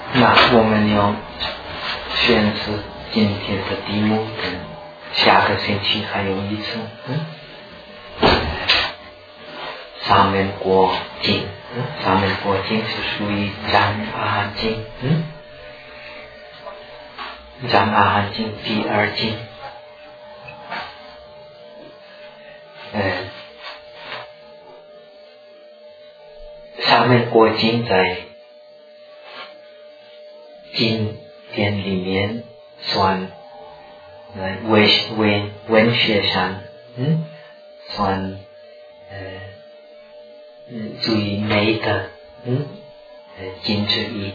那我们要选择今天的题目，下个星期还有一次。沙门果经，沙门果经是属于占阿含经，占阿含经第二经。沙门果经在经典里面算文学上算最美的经之一。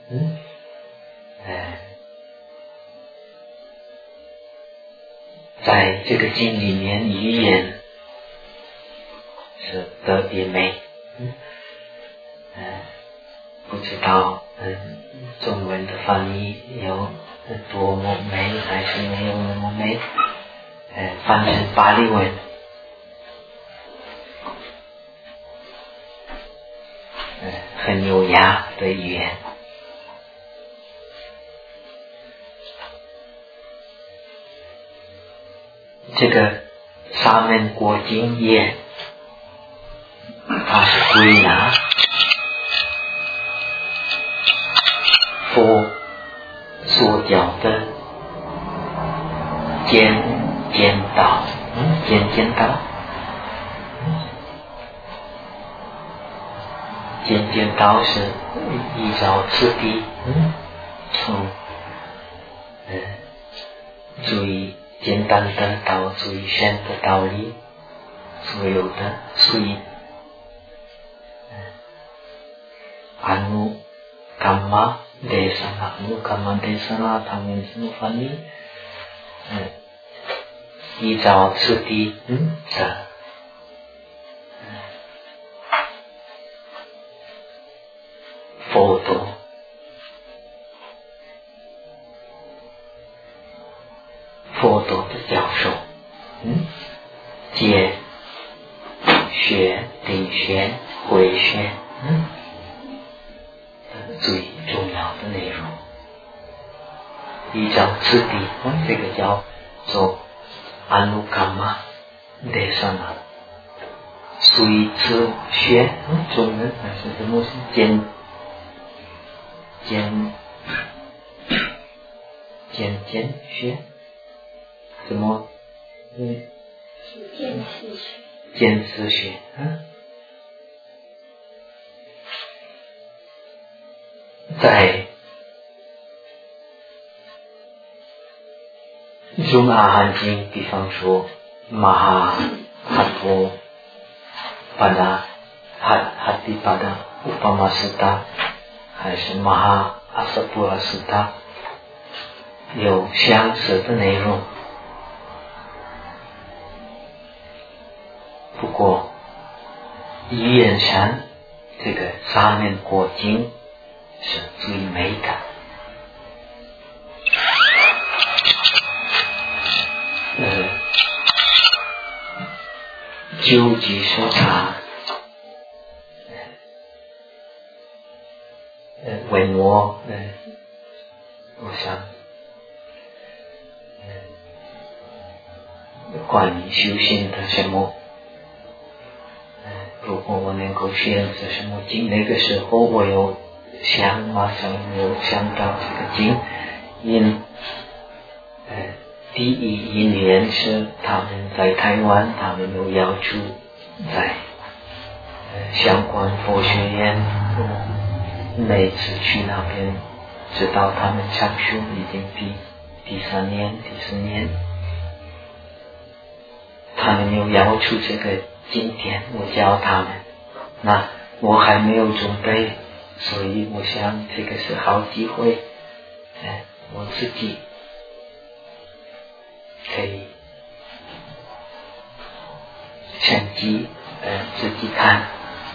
在这个经里面语言是特别美。不知道中文的翻译有多么美，还是没有那么美。翻成巴利文很优雅的语言。这个沙门果经也它是归纳佛所教的简道，简道是依照次第，从最简单的到最深的道理，所有的随Anukamma desana 他们怎么翻译？依照次第的佛陀的教授，解学、定学、慧学最重要的内容，依照次第，这个叫做 Anukamma desana 随次学，中文还是什么？简学，什么？见思学，在中阿含经，比方说马哈哈多巴达哈蒂巴达乌巴玛斯达，还是马哈阿萨布拉斯达，有相似的内容。不过语言上，这个沙门果经是最美的。究极说茶，问我想关于修行的什么，如果我能够选择什么经，那个时候我有马上有想到这个经，第一因缘是他们在台湾，他们有要求在相关佛学院，每次去那边知道他们上修已经第3年第4年，他们有要求这个经典，我教他们，那我还没有准备，所以我想这个是好机会，我自己可以趁机自己看。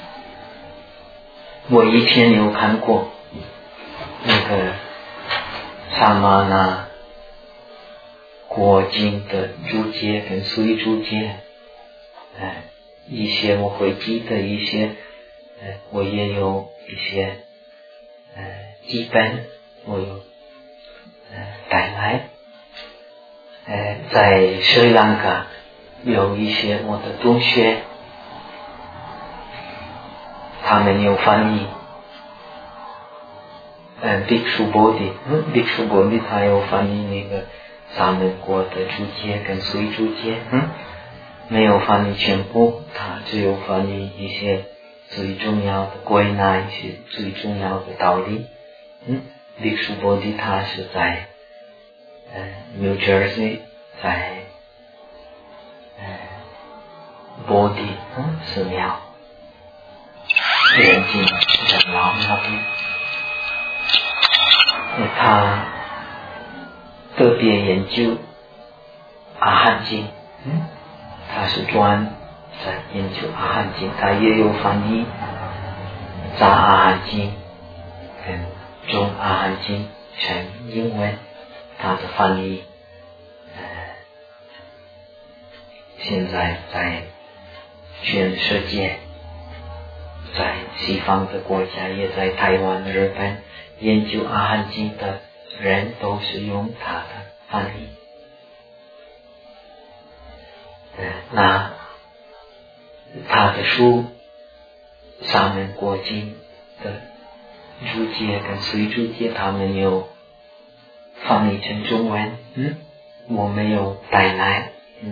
我以前有看过那个萨玛那果经的注解跟随注解，一些我会记得，一些我也有一些基本我有带来。在斯里兰卡有一些我的同学，他们有翻译Bhikshu Bodhi他有翻译那个沙门国的注解跟随注解，没有翻译全部，他只有翻译一些最重要的归纳一些最重要的道理。Bhikshu Bodhi他是在New Jersey， 在Bodhi 寺庙眼睛长老那边，他特别研究阿含经，他是专在研究阿含经，他也有翻译杂阿含经跟中阿含经成英文，他的翻译现在在全世界，在西方的国家，也在台湾、日本，研究阿含经的人都是用他的翻译。那他的书沙门国经的注解跟随注解，他们有翻译成中文，我没有带来，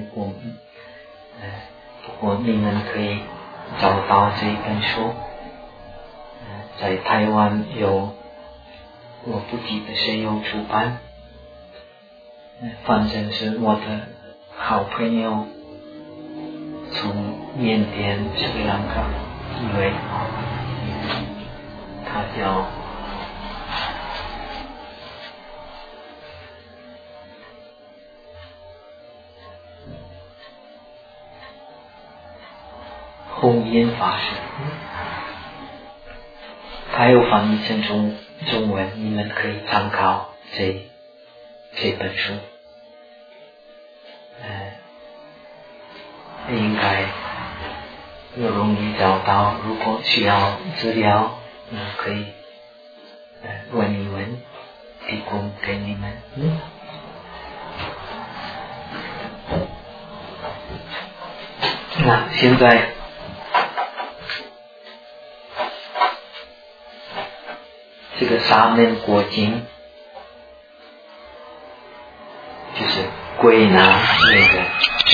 不过你们可以找到这本书，在台湾有，我不记得谁有出版，反正是我的好朋友从缅甸斯里兰卡，因为他叫弘音法师，他有翻译成中文，你们可以参考这本书，应该容易找到。如果需要资料，可以问一问，提供给你们。那现在这个沙门果经就是归纳那个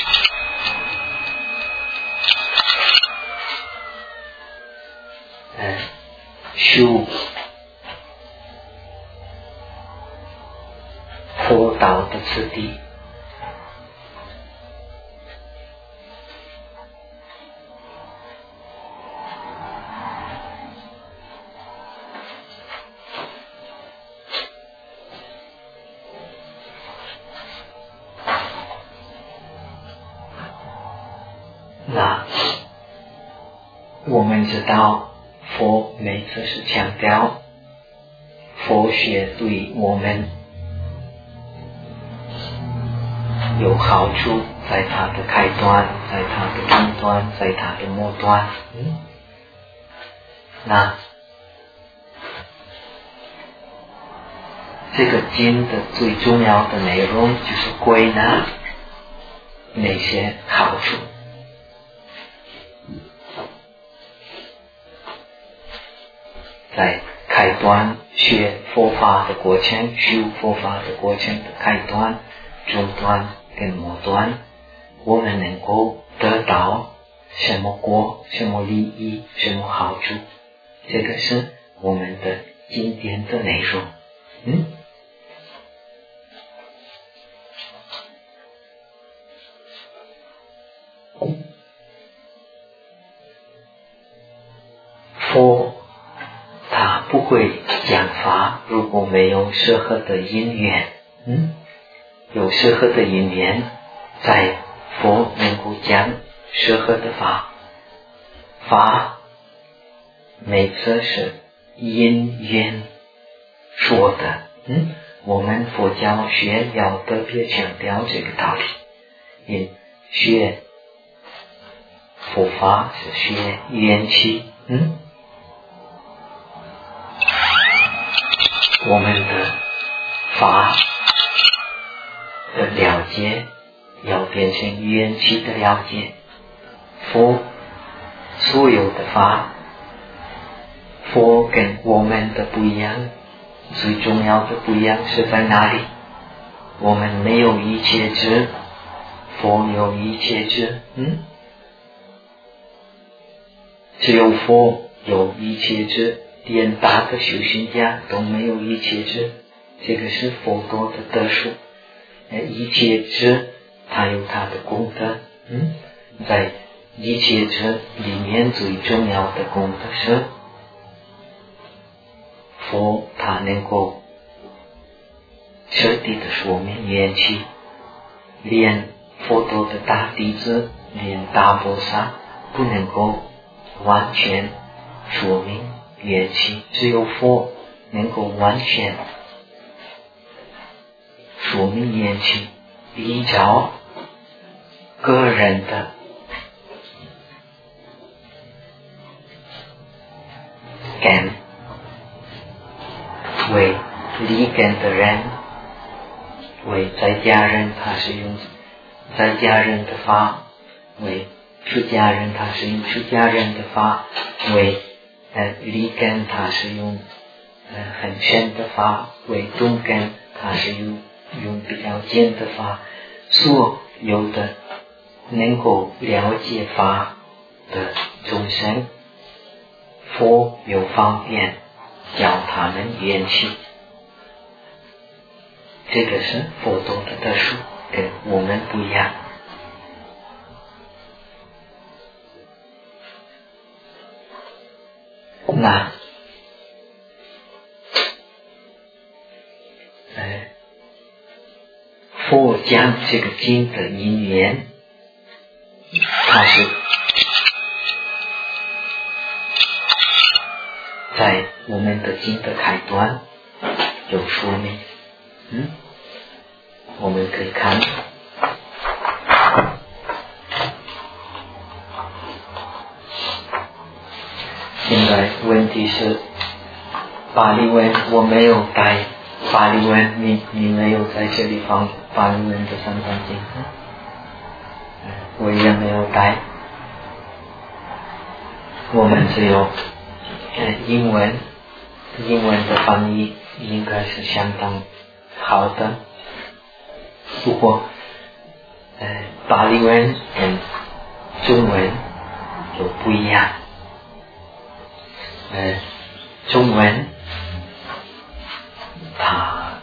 修佛道的次第。那我们知道佛每次是强调佛学对我们有好处，在它的开端，在它的中端，在它的末端。那这个经的最重要的内容就是归纳那些好处。在开端学佛法的过程，修佛法的过程的开端、中端跟末端，我们能够得到什么果、什么利益、什么好处，这个是我们的经典的内容。佛他不会讲法，如果没有适合的因缘，有适合的因缘，在佛能够讲适合的法，法每次是因缘说的，我们佛教学要特别强调这个道理，因学佛法是学缘起， 我们的法的了解要变成缘起的了解。佛所有的法，佛跟我们的不一样，最重要的不一样是在哪里？我们没有一切智，佛有一切智。只有佛有一切智，连大的修行家都没有一切智，这个是佛陀的德数。一切智它有它的功德，在一切智里面最重要的功德是佛，它能够彻底的说明缘起，连佛陀的大弟子，连大菩萨不能够完全说明缘起，只有佛能够完全说明缘起，依照个人的根，为立根的人，为在家人他是用在家人的法，为出家人他是用出家人的法，为立根他是用很深的法，为中根他是用比较尖的法。所有的能够了解法的众生，佛有方便教他们缘起，这个是佛陀的特殊，跟我们不一样。那佛讲这个经的因缘，它是在我们的经的开端有说明。我们可以看现在问题是巴利文我没有带巴利文，你没有在这里放巴利文的三藏经，我也没有带，我们只有英文的翻译应该是相当好的。不过巴利文跟中文有不一样。中文它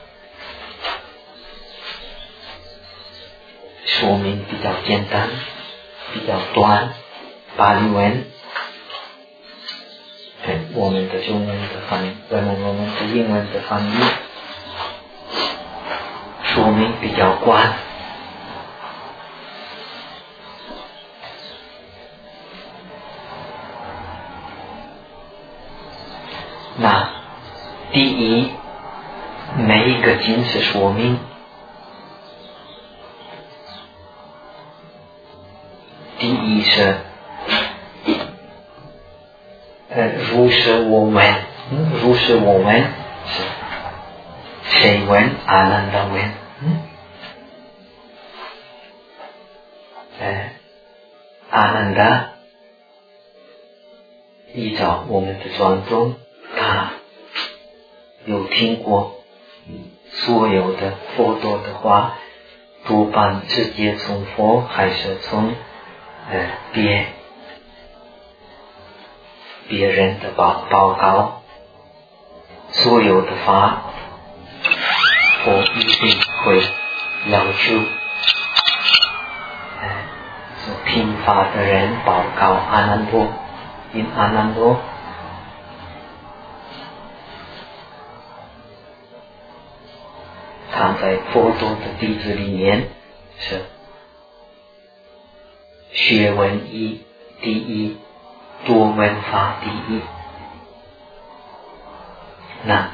说明比较简单，比较短。巴利文跟我们的中文的翻译，我们的英文的翻译说明比较广。那第一，每一个经是说明，第一是如是我闻，如是我闻是谁闻？阿难达闻。阿难达依照我们的传统，他有听过所有的佛陀的话，多半直接从佛还是从别人的报告，所有的法佛一定会要求所听法的人报告阿难多，因阿难多他在佛陀的弟子里面是学问第一，多闻法第一。那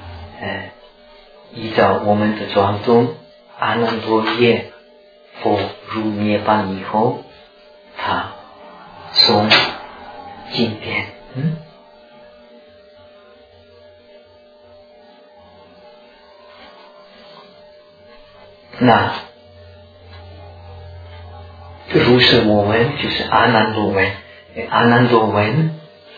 依照我们的传统，阿难多耶佛入涅槃以后，他诵经典， 那如是我闻就是阿难多闻，阿难多闻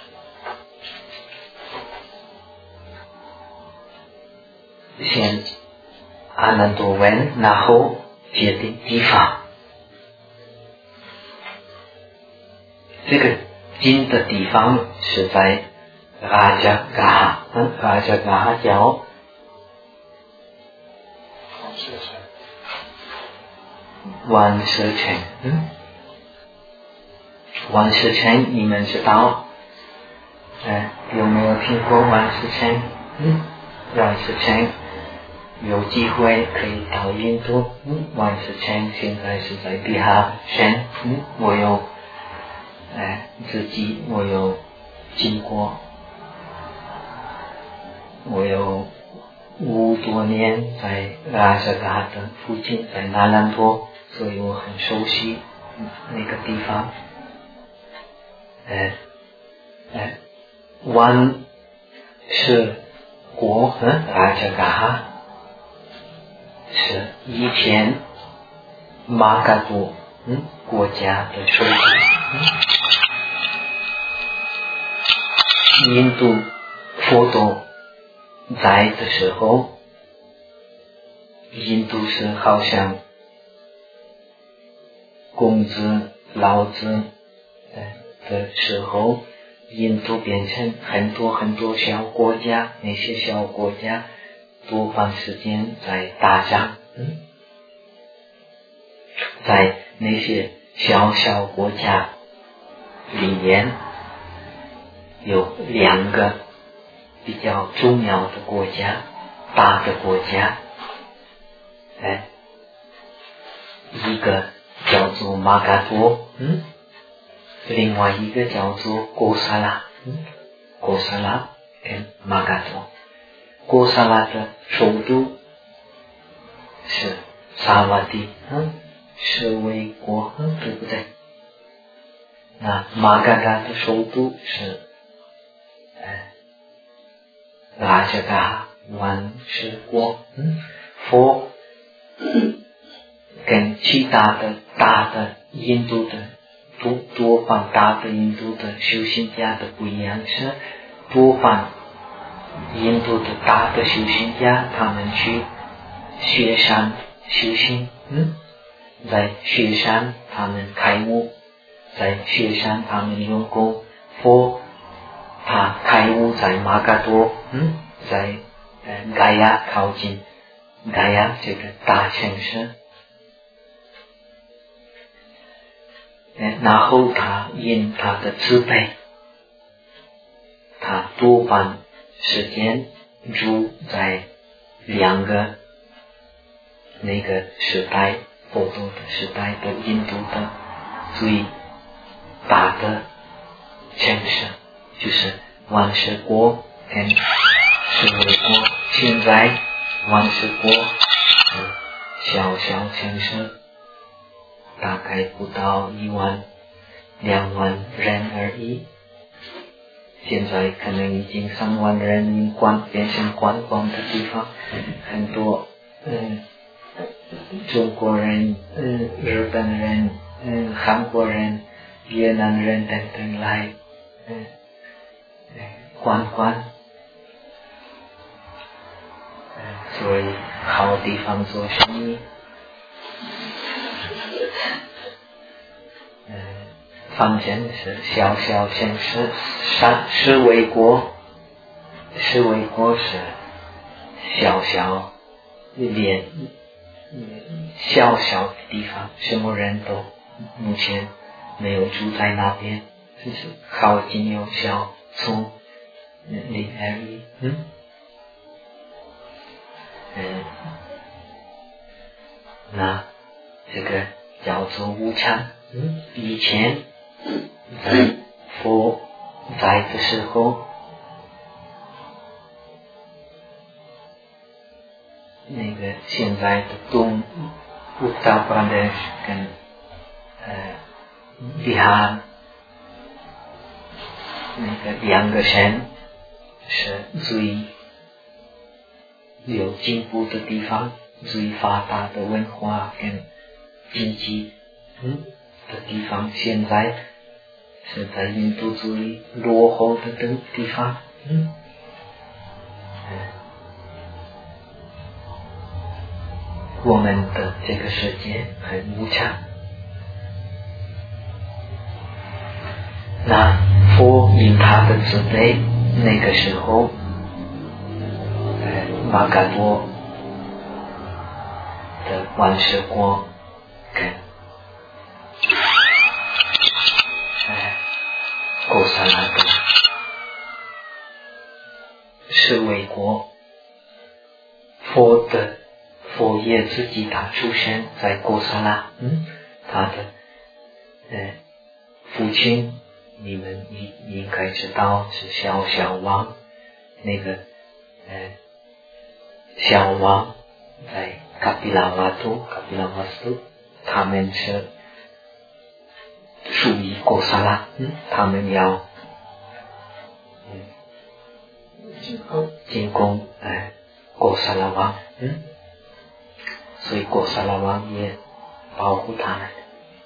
先阿难多闻，然后决定地方。这个经的地方是在拉加嘎哈，拉加嘎哈叫万舍城，万舍城你们知道？有没有听过万舍城？万舍城有机会可以到印度。万舍城现在是在比哈省。我有自己我有经过，我有5多年在拉萨嘎的附近，在那兰多，所以我很熟悉那个地方。万是国拉萨嘎哈是以前马嘎多国家的首都。印度佛陀在的时候，印度是好像孔子、老子的时候，印度变成很多小国家，那些小国家多半时间在打仗。在那些小国家里面有2个比较重要的国家，大的国家，一个叫做马嘎多，另外一个叫做哥萨拉，哥萨拉跟马嘎多。哥萨拉的首都是萨瓦蒂，是为国，对不对？那马嘎嘎的首都是拉加嘎万是国。佛跟其他的大的印度的多半大的印度的修行家的不一样，是多半印度的大的修行家他们去雪山修行，在雪山他们开悟，在雪山他们用功。佛他开悟在马嘎多，在嘎亚靠近嘎亚这个大城市。然后他因他的慈悲，他多半时间住在2个那个时代，佛陀的时代的印度的最大的城市，就是万世国跟舍卫国。现在万世国是小城市，大概不到1万2万人而已。现在可能已经3万人变成观光的地方，很多中国人、日本人、韩国人、越南人等等来观光，所以好地方做生意。反正是小城市，舍卫国是连小的地方，什么人都目前没有住在那边，就是靠近有小村里而已。那这个叫做无常。以前在佛在的时候，那个现在的东Uttar Pradesh跟比哈那个2个省是最有进步的地方。 最发达的文化跟经济的地方，现在是在印度最落后的地方。我们的这个世界很无常。那佛因他的慈悲，那个时候玛嘎多的万世国跟哥萨拉多是为国，佛也自己他出生在哥萨拉，他的父亲你们应该知道是小王，那个小王在卡皮拉瓦斯，他们是属于哥萨拉，他们要进攻哥萨拉王，所以哥萨拉王也保护他们。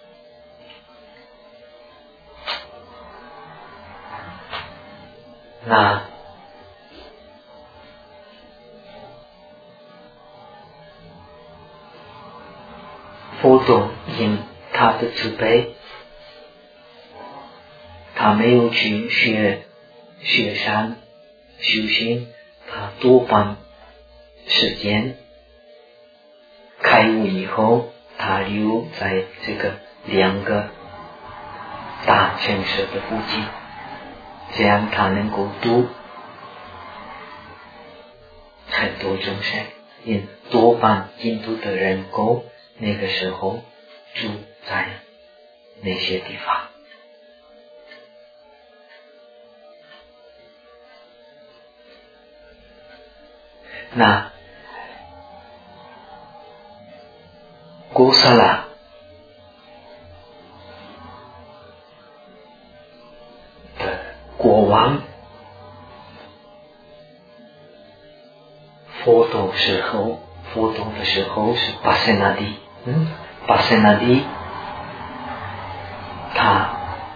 那佛陀因他的慈悲，他没有去学山修行，他多半时间开悟以后，他留在这个两个大城市的附近，这样他能够度很多众生，因多半印度的人口那个时候住在那些地方。那哥萨拉的国王佛陀的时候是巴塞纳蒂，巴塞纳蒂他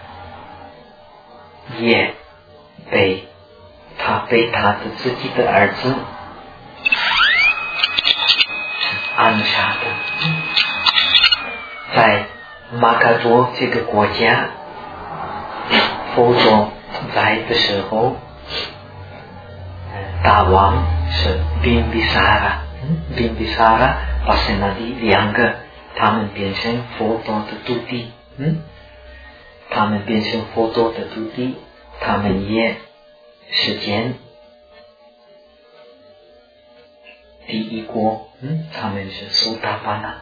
也被他的自己的儿子暗杀的。在玛嘎多这个国家，佛陀在的时候，大王是宾比萨拉、巴塞纳蒂两个，他们变成佛陀的徒弟，他们变成佛陀的徒弟，他们也实践第一国，他们是苏达巴那。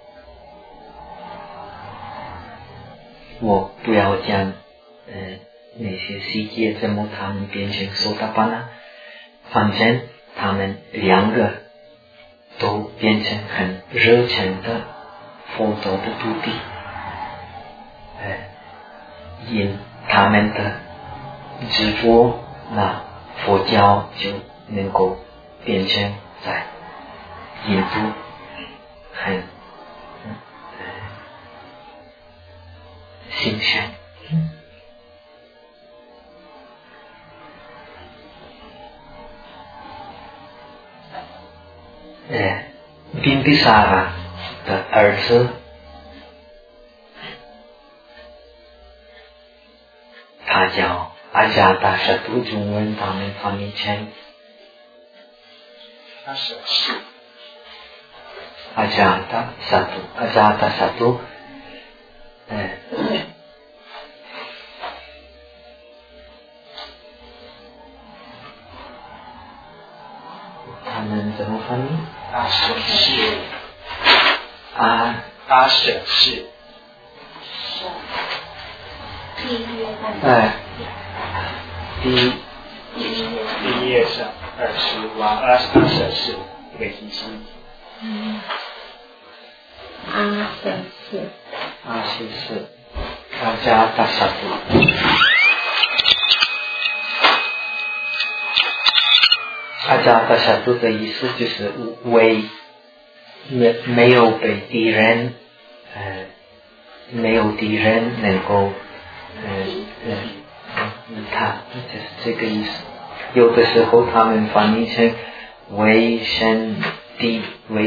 我不要讲那些细节怎么他们变成苏达巴那，反正他们两个都变成很热情的佛陀的徒弟，因他们的执着，那佛教就能够变成在印度很兴盛。宾比萨拉的儿子，他叫阿加达沙图，中文他们翻译成阿加达沙图，他们怎么翻译？ 阿舍士， 阿舍士，第一页上20往阿舍士为提醒。 阿舍士，阿加达沙图。阿加达沙图的意思就是为没有被敌人没有敌人能够他就是这个意思。有的时候他们翻译成为生地，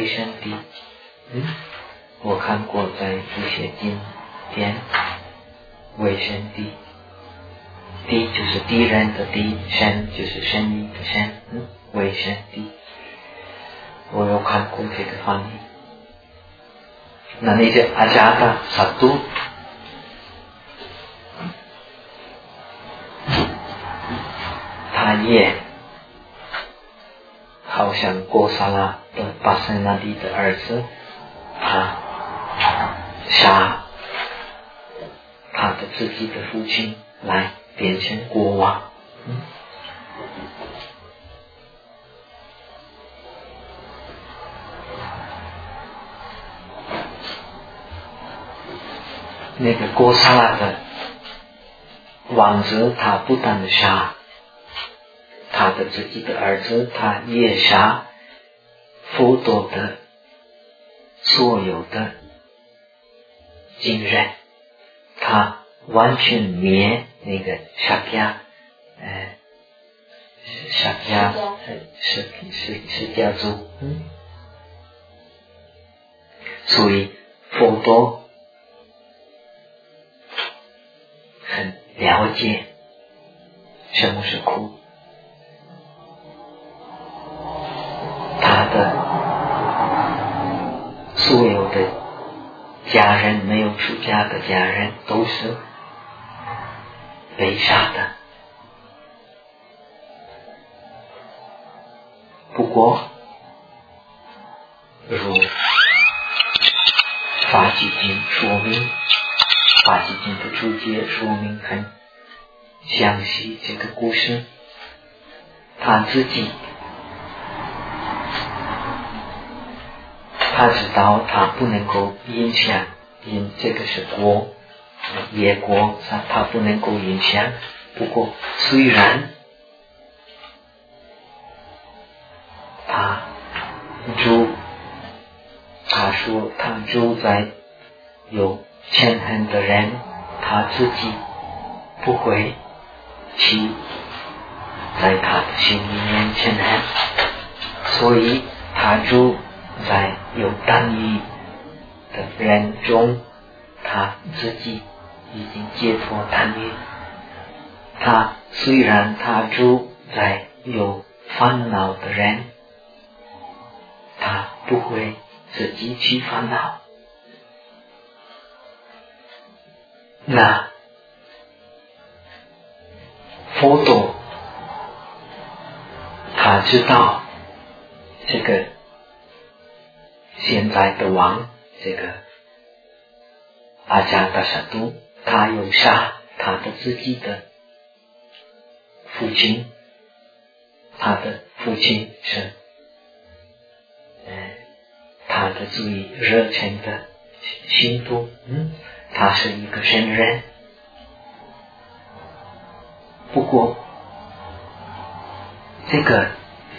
我看过在一些经典，为生地，地就是敌人的地，生就是生命的生，为生地，我有看过这个翻译。那你就阿加达萨都，他也好像郭萨拉的巴塞那蒂的儿子，他杀他的自己的父亲来变成国王。那个郭萨拉的王子，他不但的杀他的自己的儿子，他也杀佛陀的所有的经人，他完全灭那个沙迦释迦族，所以佛陀很了解什么是苦，他的所有的家人，没有出家的家人都是被杀的。不过如法纪经说明，法纪经的注解说明很详细这个故事，他自己他知道他不能够影响，因这个是国业国，他不能够影响。不过虽然他说他住在有嗔恨的人，他自己不会去在他的心里面嗔恨，所以他住在有单一的人中，他自己已经解脱单一。他虽然他住在有烦恼的人，他不会自己去烦恼。那佛陀他知道这个现在的王，这个阿加达萨都，他有杀他的自己的父亲，他的父亲是他的最热情的信徒，他是一个圣人。不过这个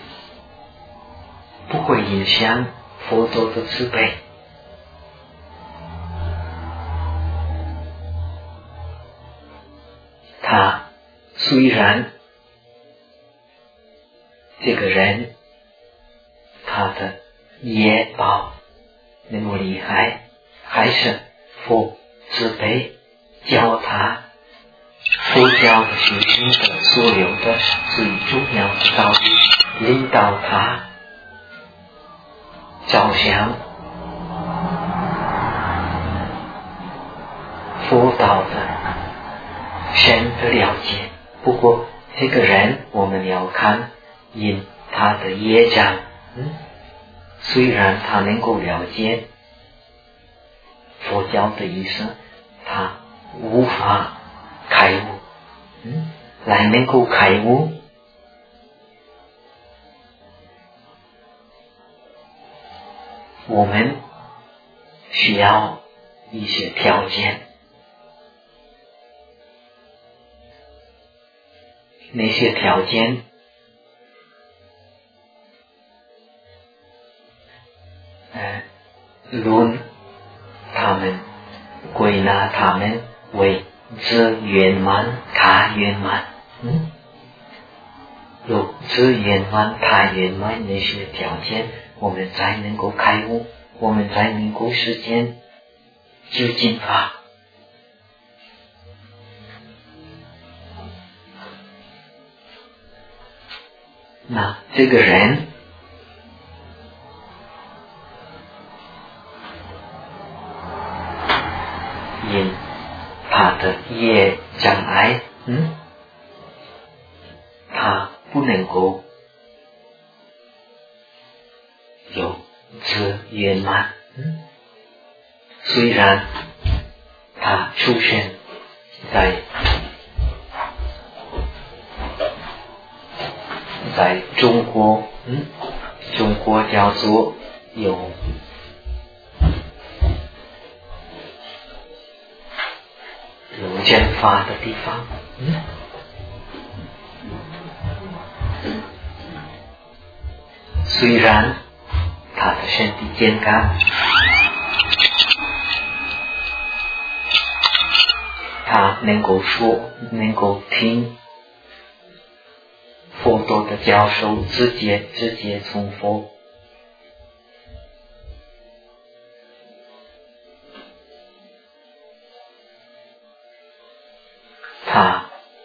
不会影响佛陀的慈悲。他虽然这个人他的业报那么厉害，还是佛慈悲教他佛教的学习的所有的最重要的道理，领导他照向佛道的深的了解。不过这个人我们要看因他的业障，虽然他能够了解佛教的意思，他无法开悟，来能够开悟，我们需要一些条件。那些条件论他们，归纳他们为自圆满、他圆满。有自圆满、他圆满那些条件，我们才能够开悟，我们才能够实践究竟法。那这个人因他的业障碍，他不能够有自圆满。虽然他出现在中国，中国叫做有正法的地方，虽然他的身体健康，他能够说，能够听佛陀的教授，直接从佛。他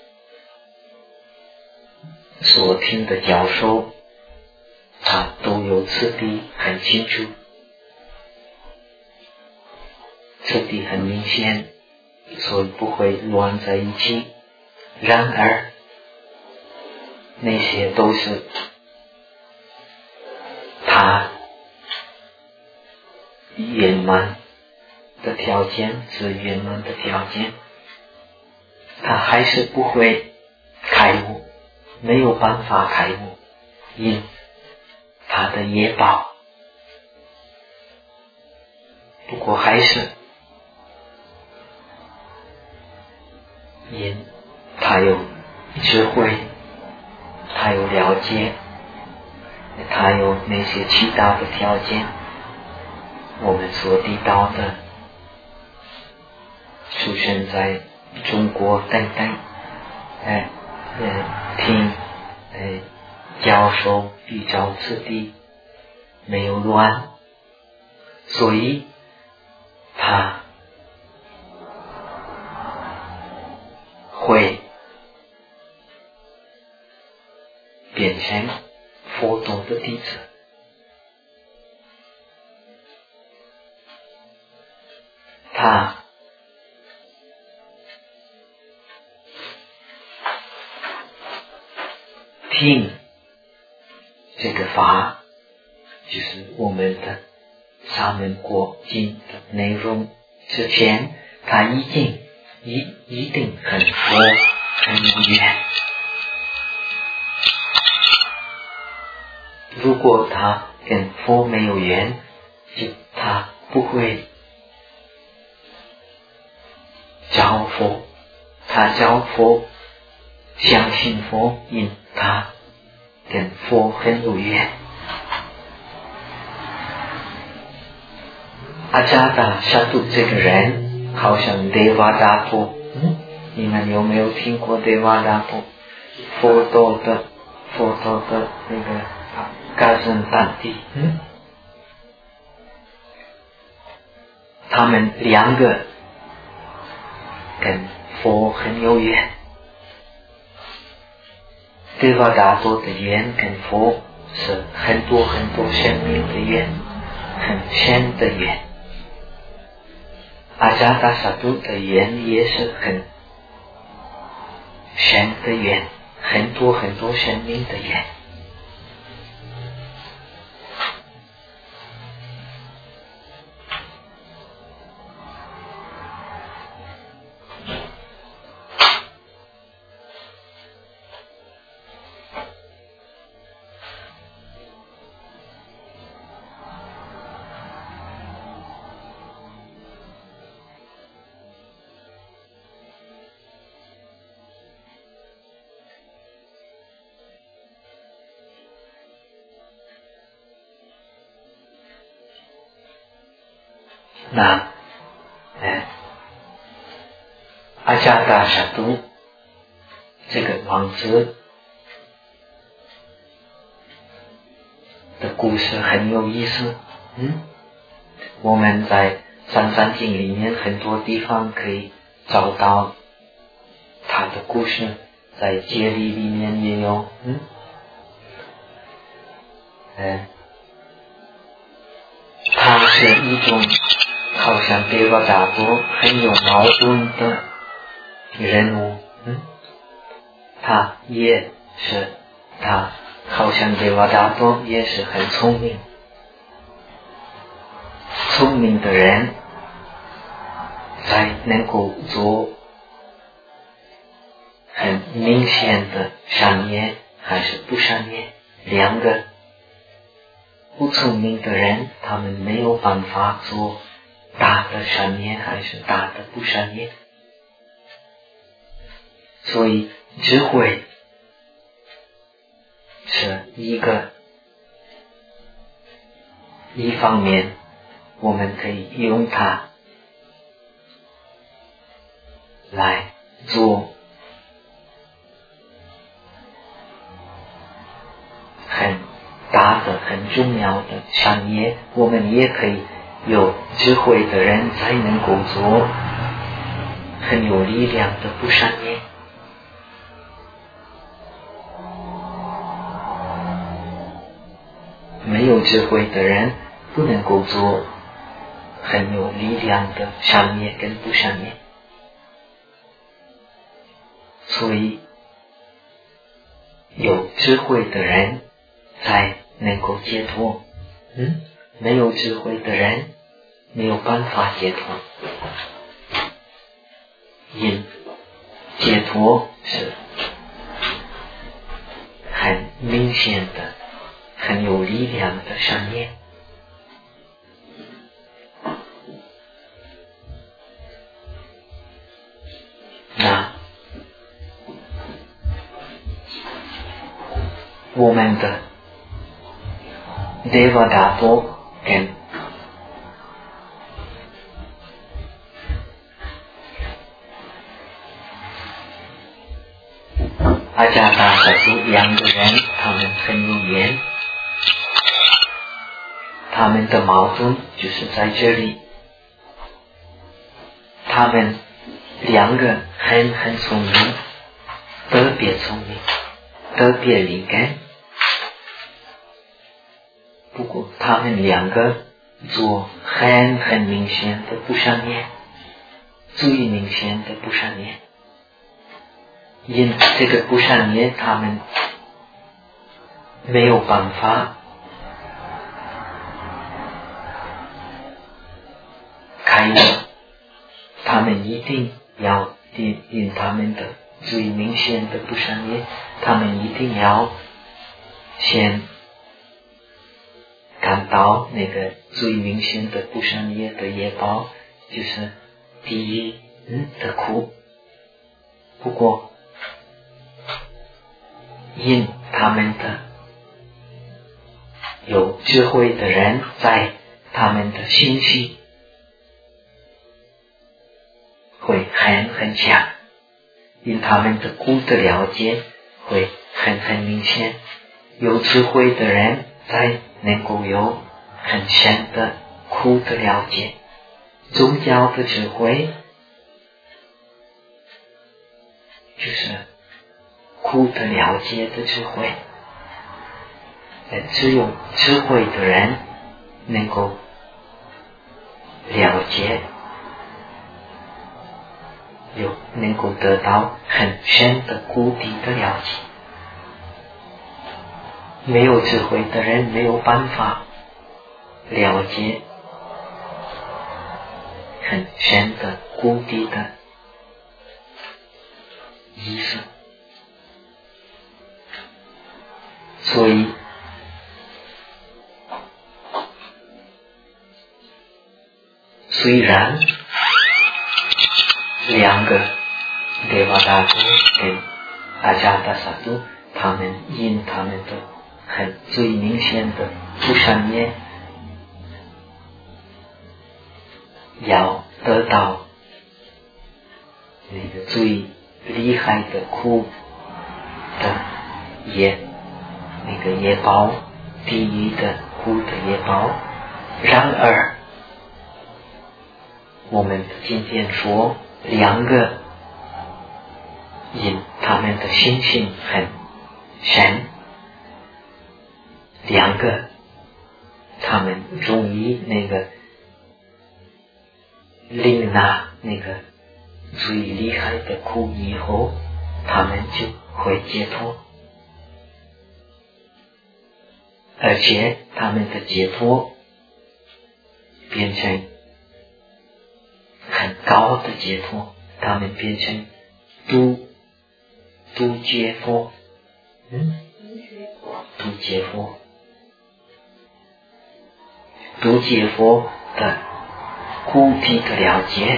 所听的教授，他都有次第很清楚，次第很明显，所以不会乱在一起。然而那些都是他圆满的条件，是圆满的条件，他还是不会开悟，没有办法开悟，因他的业报。不过还是因他有智慧，他有了解，他有那些其他的条件，我们所提到的出生在中国等等，听教授比较次第，没有乱，所以他会变成佛陀的弟子。他听这个法，就是我们的沙门果经的内容之前，他一定很佛很有缘。如果他跟佛没有缘，就他不会教佛，他教佛，相信佛，因他跟佛很有缘。阿加达沙杜这个人好像德瓦达婆，你们有没有听过德瓦达婆？佛陀的那个嘎森丹蒂，他们两个跟佛很有缘。德瓦达婆的缘跟佛是很多生命的缘，很深的缘。阿加达沙杜的缘也是很深的缘，很多生命的缘。 那阿加达沙都这个王子的故事很有意思。我们在三山经里面很多地方可以找到他的故事，在戒律里面也有。他是一种好像德瓦达多很有矛盾的人物。他好像德瓦达多也是很聪明的人，才能够做很明显的善业还是不善业。两个不聪明的人，他们没有办法做大的善业还是大的不善业。所以智慧是一方面，我们可以用它来做很大的很重要的善业，我们也可以有智慧的人才能够做很有力量的不善业。没有智慧的人不能够做很有力量的善业跟不善业，所以有智慧的人才能够解脱。没有智慧的人没有办法解脱。因解脱是很明显的很有力量的善业。那我们的德瓦达多跟阿加达沙都两个人，他们很有缘，他们的矛盾就是在这里。他们两个很聪明，特别聪明，特别灵感。不过他们两个做很明显的不善业，最明显的不善业。因这个不善业，他们没有办法开悟，他们一定要因他们的最明显的不善业，他们一定要先感到那个最明显的不善业的业报，就是地狱的苦。不过因他们的有智慧的人在他们的信息会很强，因他们的苦的了解会很明显。有智慧的人才能够有很深的苦的了解。宗教的智慧就是苦的了解的智慧，只有智慧的人能够了解，能够得到很深的苦底的了解。没有智慧的人没有办法了解很深的苦底的意思。所以虽然两个德瓦达多跟阿加达沙都，他们因他们的很最明显的不善业要得到那个最厉害的苦的那个业报，地狱的苦的业报。然而我们今天说两个因他们的心性很深，两个他们终于那个领纳那个最厉害的苦以后，他们就会解脱，而且他们的解脱变成很高的解脱，他们变成度解佛，度解佛，度解佛的苦体的了解，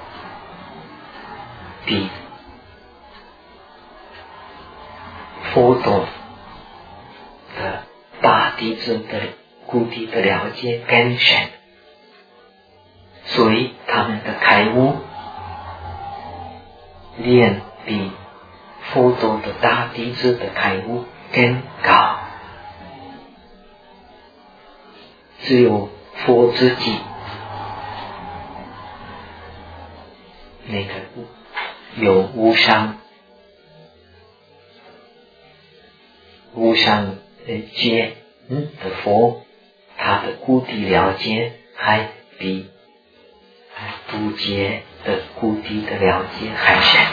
比佛陀的大弟子的苦体的了解更深，所以他们的开悟连比佛陀的大弟子的开悟更高。只有佛自己那个有无上界的佛，他的苦体了解还比度界的苦体的了解还深。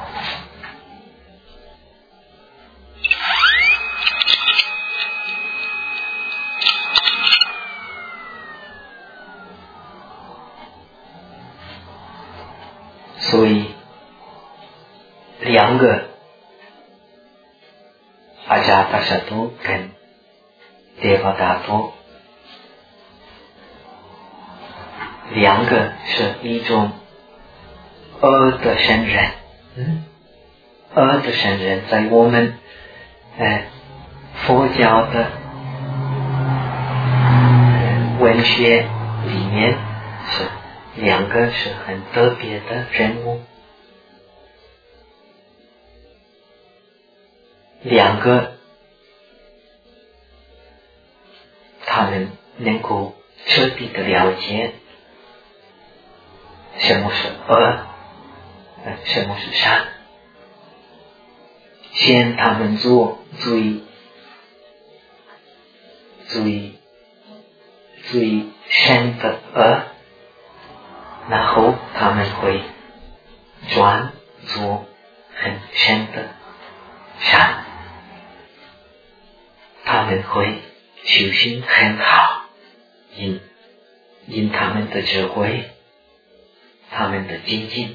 所以两个阿迦达沙多跟đề bà达多，两个是一种恶的圣人，恶的圣人在我们佛教的文学里面是两个是很特别的人物，两个他们能够彻底的了解什么是恶，什么是善，先他们做最深的恶，然后他们会转做很深的善，他们会修行很好，因他们的智慧，他们的精进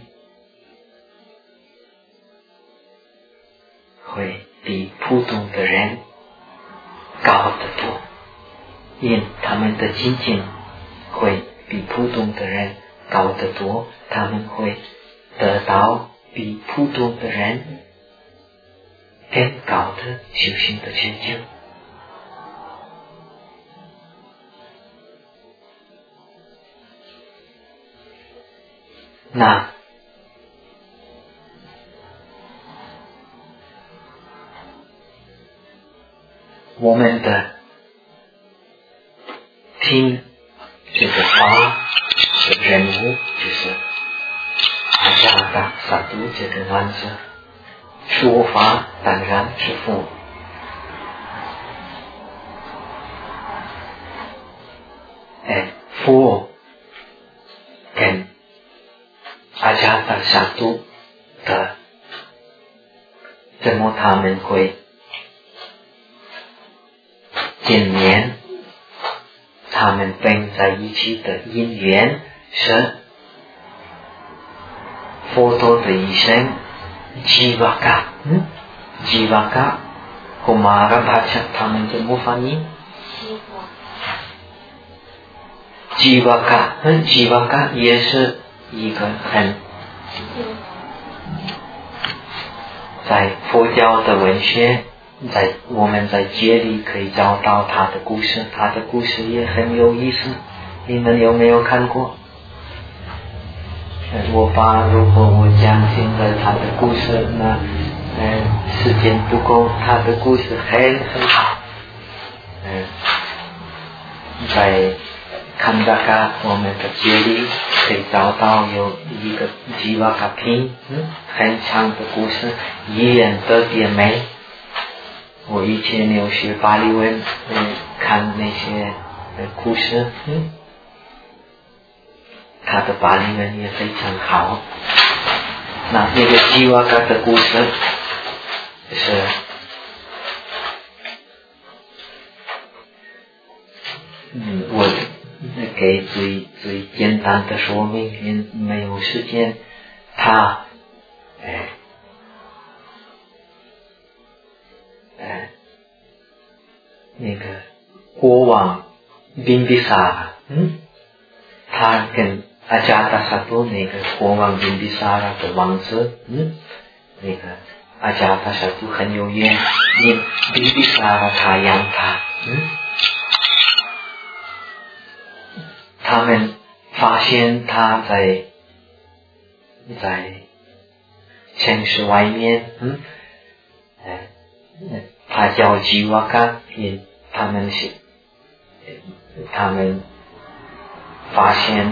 会比普通的人高得多，因他们的精进会比普通的人高得多，他们会得到比普通的人更高的修行的成就。那我们的听这个法的人物就是阿迦达萨多这个男子，说法当然是佛，佛跟阿迦达萨多的怎么他们会见面，他们并在一起的因缘是佛陀的一生Jivaka Kumara baca 他们怎么翻译Jivaka 也是一个很在佛教的文学，我们在街里可以找到他的故事，他的故事也很有意思，你们有没有看过？ 我怕如果我讲现在他的故事，那时间不够，他的故事很好。在坎达嘎我们的街里可以找到有一个吉瓦卡品，很长的故事，一言特别美。我以前有学巴利文，看那些故事，他的巴利文也非常好。那个吉瓦卡的故事是我给最简单的说明，因没有时间。他那个国王宾比萨，他跟阿加达萨多那个国王宾比萨拉的王子，那个阿加达萨多很有缘，因宾比萨拉他养他，他们发现他在城市外面，他叫吉瓦卡，因他们发现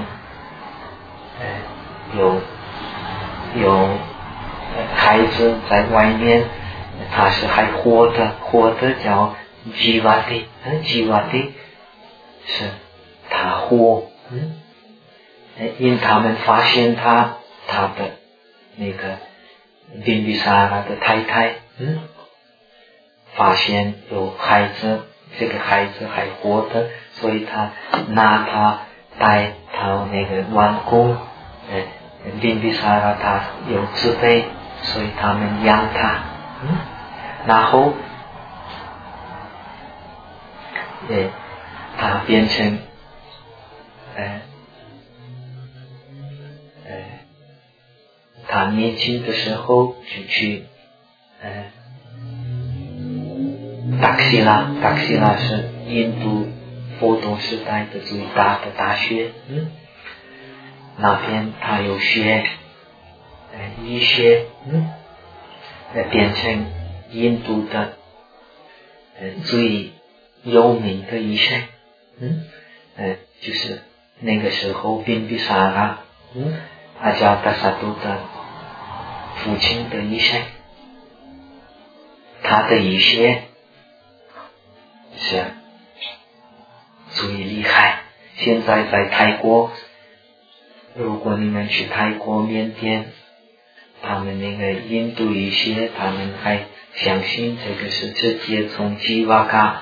有孩子在外面，他是还活的叫吉瓦蒂，吉瓦蒂是他活，因他们发现他的那个宾比萨拉的太太，发现有孩子，这个孩子还活的，所以他拿他带到那个王宫，宾比萨拉他有自卑，所以他们养他，然后他变成他年轻的时候就去达西拉是印度佛陀时代的最大的大学，那边他有学医学，变成印度的最有名的医生，就是那个时候宾比萨拉阿加达萨多的父亲的医生，他的医学是最厉害。现在在泰国，如果你们去泰国缅甸，他们那个印度医学，他们还相信这个是直接从吉瓦卡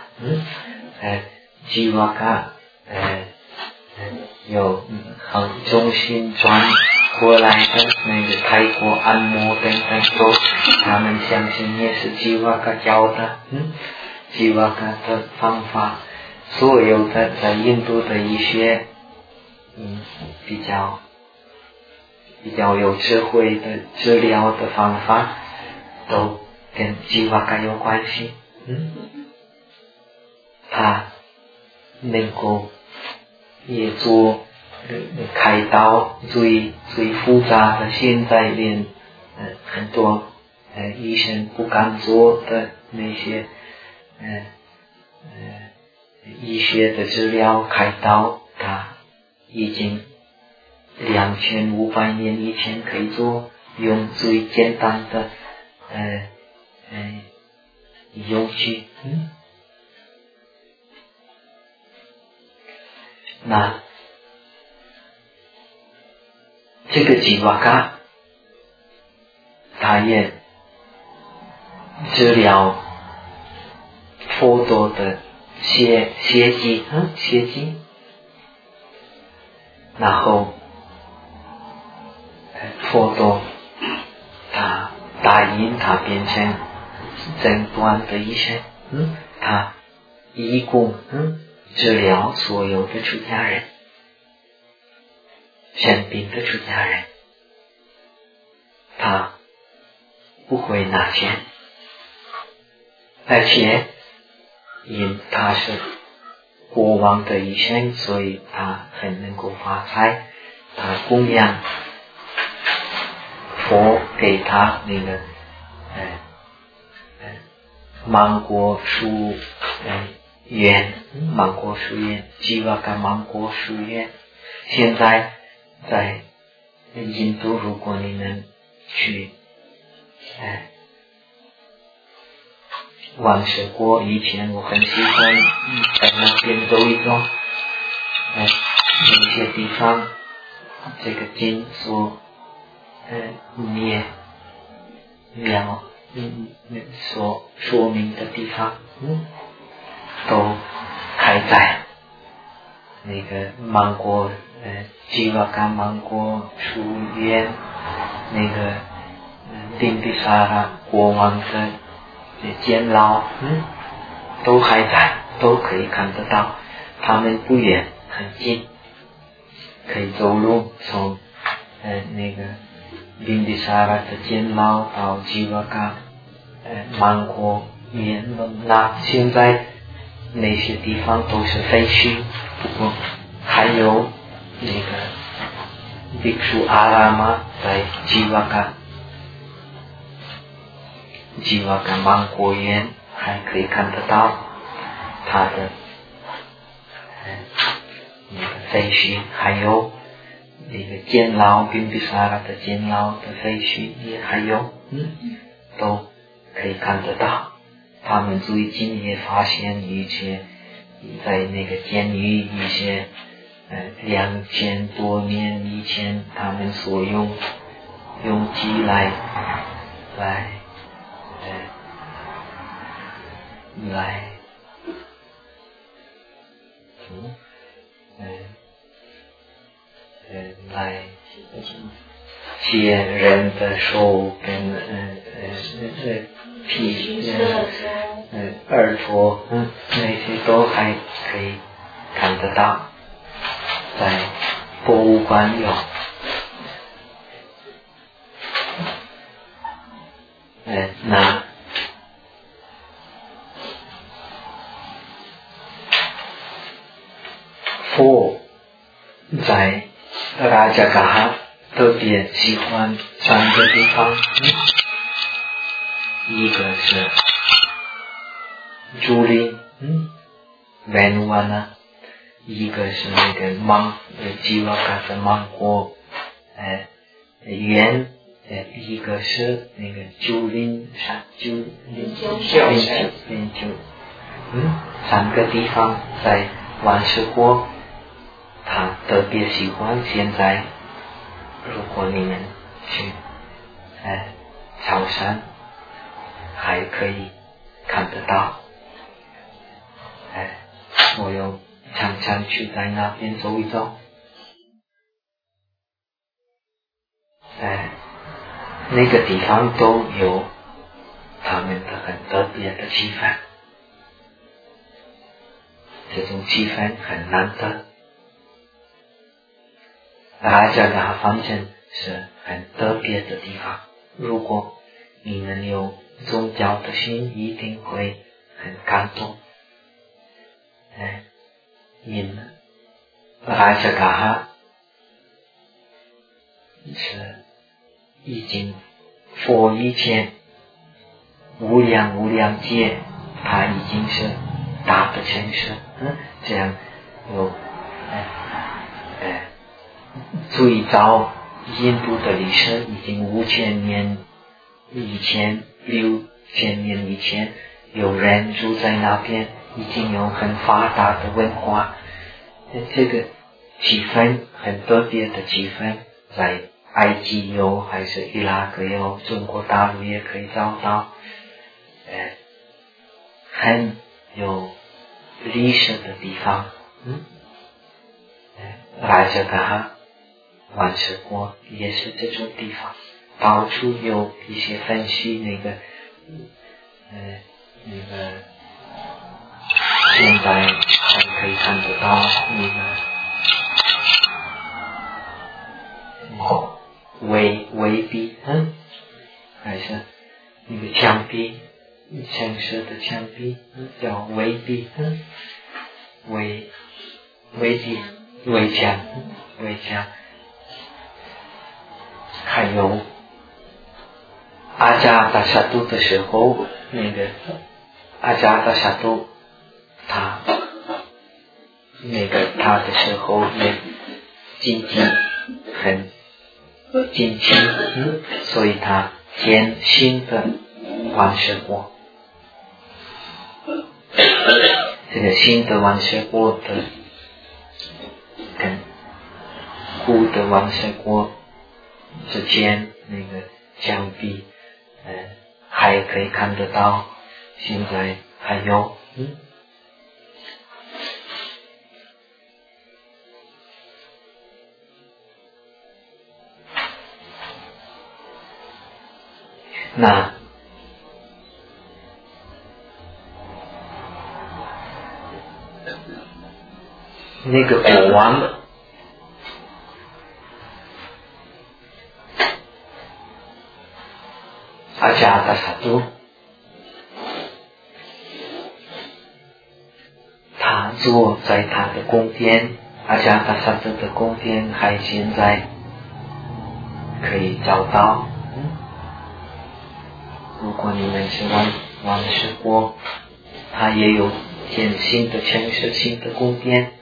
有中心转过来的那个泰国按摩等等都，他们相信也是吉瓦卡教的，吉瓦卡的方法，所有的在印度的医学，比较有智慧的治疗的方法，都跟吉瓦卡有关系，他能够也做开刀最复杂的，现在连很多医生不敢做的那些医学的治疗开刀，他已经2500年以前可以做，用最简单的用具，那这个吉瓦卡他也治疗佛陀的血迹，然后佛陀他答应他变成诊断的医生，他一共治疗所有的出家人，生病的出家人，他不会拿钱，而且因他是国王的医生，所以他很能够发财，他供养佛给他那个芒果树园，芒果树园，吉瓦嘎芒果树园。现在在印度，如果你们去王舍国，以前我很喜欢在那边走一走，那些地方，这个经所所说明的地方，都开在那个芒果吉瓦嘎芒果树园，那个宾比沙拉国王的监牢，都还在，都可以看得到。他们不远，很近，可以走路从那个宾比沙拉的监牢到吉瓦嘎芒果园。那现在那些地方都是废墟，不过还有那个ภิ珛阿拉玛在吉瓦嘎芒果园还可以看得到他的那个废墟，还有那个监牢宾比沙拉的监牢的废墟也还有，都可以看得到。他们最近也发现一些在那个监狱一些2000多年以前他们所用机来切人的手跟耳朵，那些都还可以看得到，在博物馆有。那佛在拉加嘎哈特别喜欢3个地方，一个是竹林Venuvana，一个是那个吉瓦嘎的芒果园，一个是那个九林山3个地方在王舍国，他特别喜欢。现在如果你们去草山还可以看得到，我有常常去在那边走一走，那个地方都有他们的很特别的气氛，这种气氛很难得。拉加嘎哈方阵是很特别的地方，如果你们有宗教的心，一定会很感动。因拉加嘎哈是已经佛以前无量劫，它已经是大的城市，这样有最早印度的历史已经5000年以前，6000年以前有人住在那边，已经有很发达的文化。这个气氛很特别的气氛，在埃及有，还是伊拉克有，中国大陆也可以找到，很有历史的地方。拉加嘎哈王舍国也是这种地方，到处有一些分析那个现在还可以看得到那个围壁，还是那个墙壁，城市的墙壁叫围壁，围墙，还有阿加达沙都的时候，那个阿加达沙都他的时候也经济很近期，所以他建新的王舍国。这个新的王舍国的跟古的王舍国之间那个墙壁，还可以看得到，现在还有，那个国王阿加达沙都，他坐在他的宫殿，阿加达沙都的宫殿还现在可以找到。如果你们是王室国，他也有建新的城市、新的宫殿。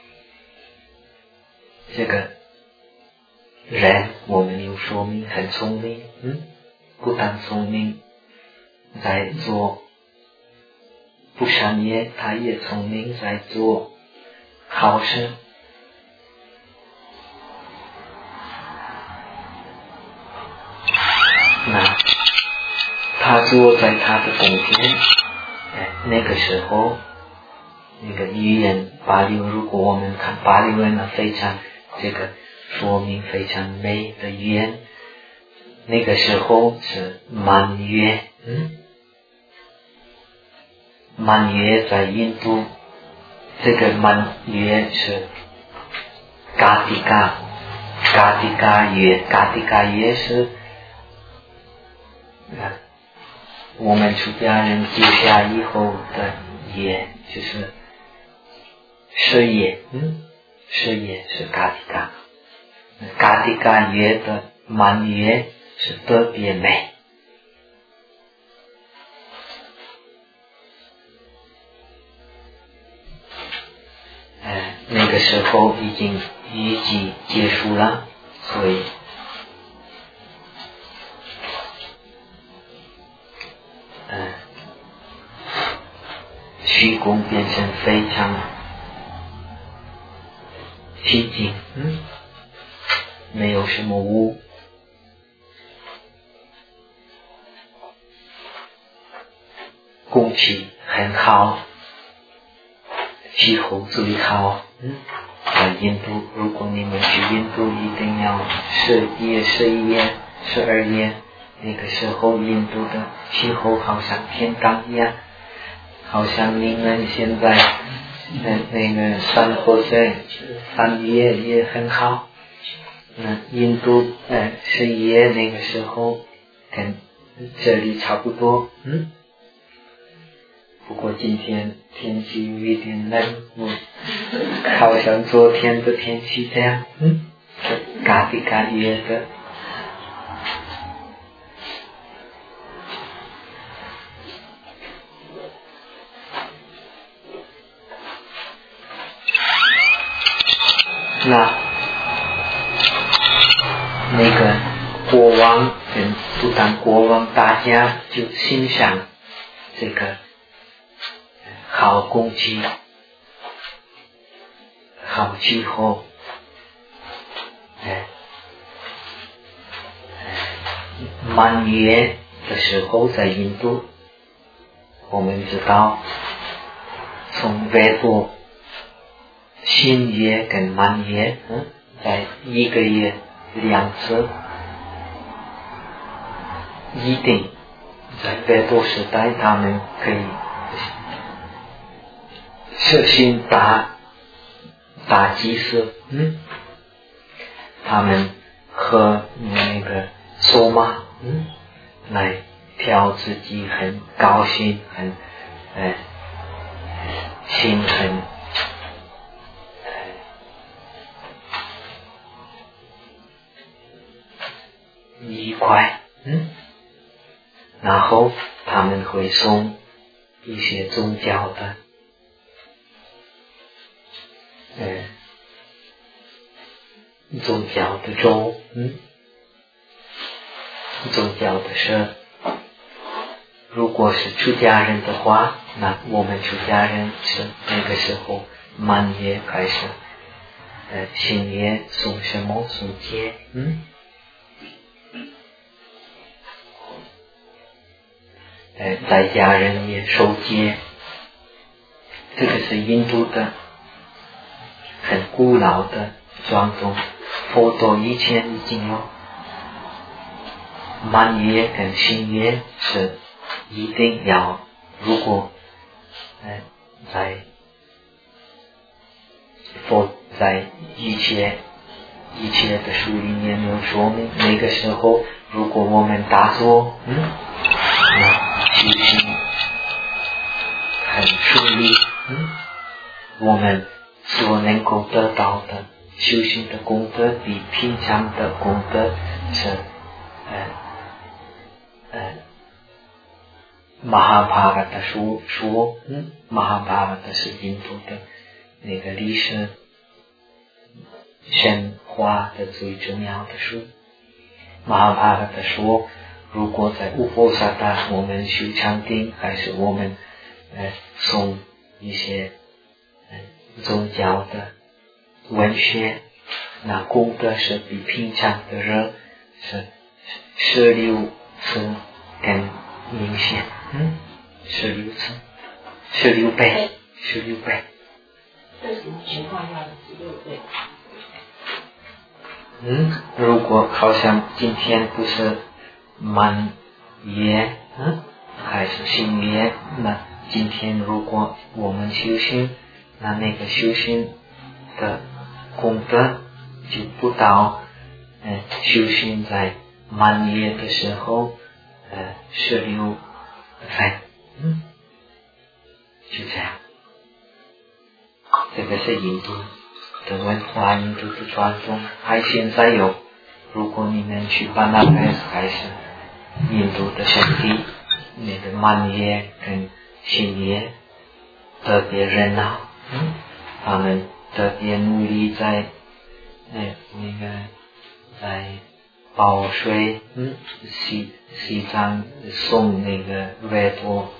这个人我们有说明很聪明，不但聪明，在做不善业，他也聪明，在做好事。他坐在他的宫殿，那个时候，那个语言巴利文，如果我们看巴利文呢，非常这个说明非常美的语言。那个时候是满月，满月在印度，这个满月是嘎迪嘎月是我们出家人接下以后的业，就是事业，事业是嘎迪嘎月的满月是特别美。那个时候已经雨季结束了，所以虚空变成非常寂静，没有什么雾，空气很好，气候最好。在印度，如果你们去印度，一定要11月、11月、12月，那个时候印度的气候好像天堂一样，好像你们现在那个山火山3月也很好。印度11月那个时候跟这里差不多。不过今天天气有一点冷，好像昨天的天气这样，嘎迪嘎月的。那个国王跟不但国王，大家就欣赏这个好空气、好气候。满月的时候在印度，我们知道从纬度新月跟满月，在一个月2次，一定在纬度时代他们可以实行大祭祀，他们和那个索马，来跳自己很高兴，很心很愉快， 然后他们会送一些宗教的粥，宗教的事。如果是出家人的话，那我们出家人是那个时候满月开始，新月送什么？送戒，在家人也受戒。这个是印度的很古老的传统，佛陀以前已经有。满月跟新月是一定要，如果在一切的书里面有说明，那个时候如果我们打坐，修行很顺利，我们所能够得到的修行的功德比平常的功德是Mahabharata 说Mahabharata 是印度的那个历史神话的最重要的书。Mahabharata 说，如果在乌波萨达我们修禅定，还是我们诵一些宗教的文学，那功德是比平常的人是16次更明显，16次，16倍。 在什么情况下16倍？ 如果好像今天不是满月，还是新月，那今天如果我们修行，那个修行的功德就不到修行在满月的时候16分，就这样。这个是印度的文化，印度的传统，还现在有。如果你们去巴拿克斯还是印度的圣地，那个满月跟新月特别热闹，他们特别努力在在报水，西藏送那个维多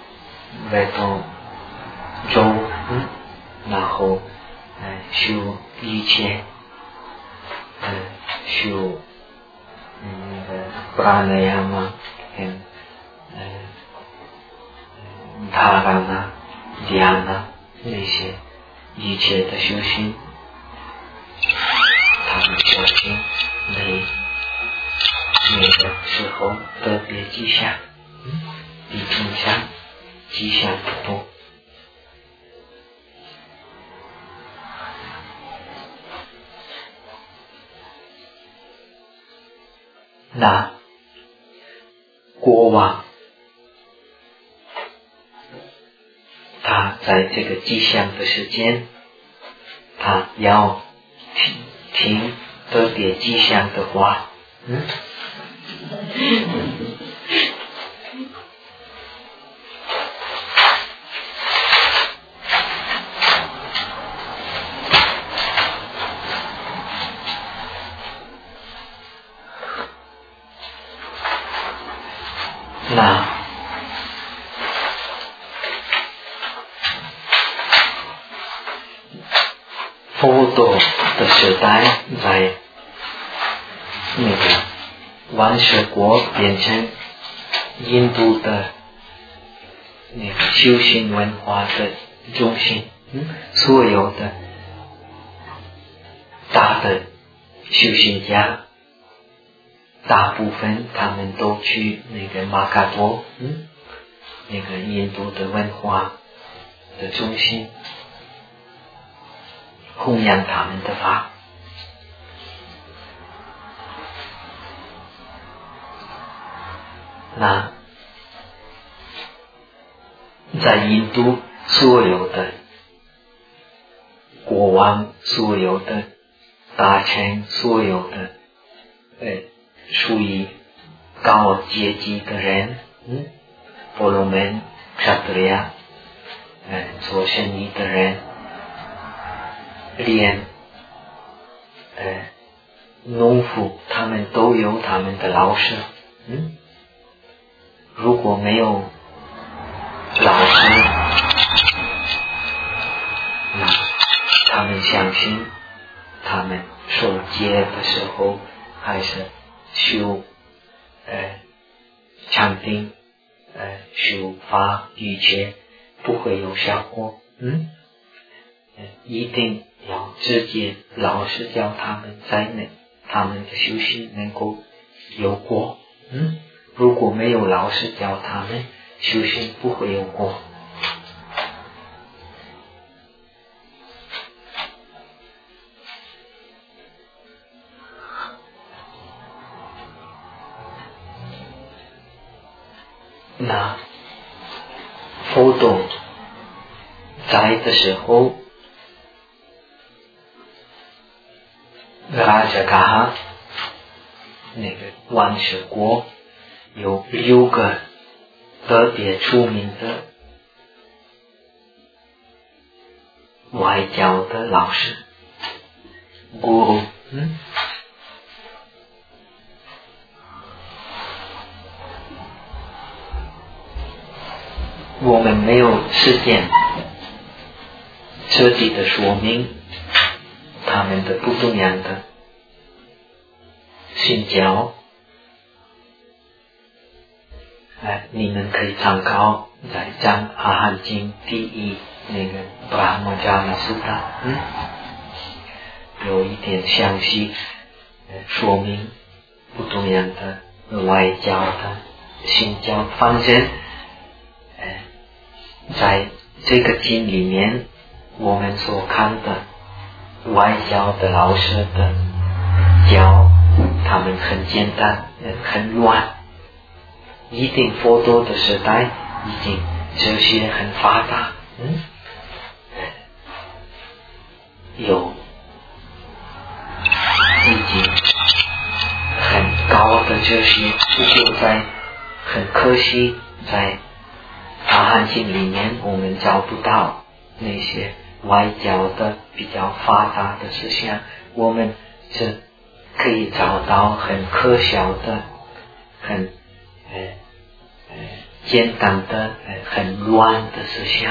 州，然后修一切修pranayama跟dharana dhyana 那些一切的修行，他们修行那个时候特别吉祥，比平常吉祥得多。那国王他在这个吉祥的时间，他要听特别吉祥的话，那佛陀的时代，在那个万世国变成印度的那个修行文化的中心，所有的大的修行家，大部分他们都去那个马卡多，那个印度的文化的中心，弘扬他们的法。那在印度所有的国王，所有的大臣，所有的属于高阶级的人， 婆罗门、萨特利亚，做生意的人，连农夫他们都有他们的老师。如果没有老师，那他们相信他们受戒的时候还是修禅定修法瑜伽不会有效果。一定要直接老师教他们他们的修行能够有果。如果没有老师教他们，修行不会有果。那佛陀在的时候，拉扎嘎哈那个万舍国有6个特别出名的外教的老师，guru。我们没有时间彻底的说明他们的不同样的信教。你们可以参考在讲阿含经第一那个Brahmajala Sutta，有一点详细说明不同样的外教的信教方针。在这个经里面，我们所看的外教的老师的教，他们很简单，很乱。一定佛陀的时代已经哲学很发达，有已经很高的哲学，就在很可惜在阿含经里面我们找不到那些外教的比较发达的思想，我们是可以找到很可笑的很简单的很乱的思想。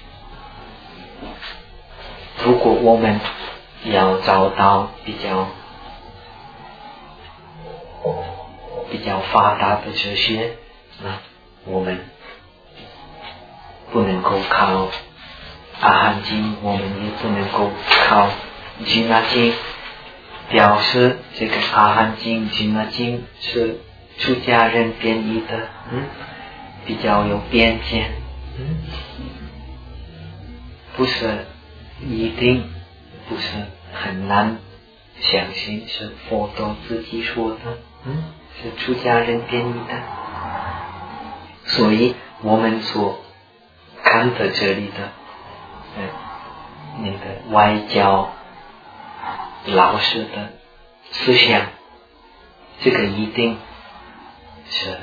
如果我们要找到比较发达的哲学，那我们不能够靠阿含经，我们也不能够靠吉那经。表示这个阿含经、吉那经是出家人编译的，比较有偏见，不是一定，不是很难相信是佛陀自己说的，是出家人编译的。所以我们所看的这里的那个外教老师的思想，这个一定是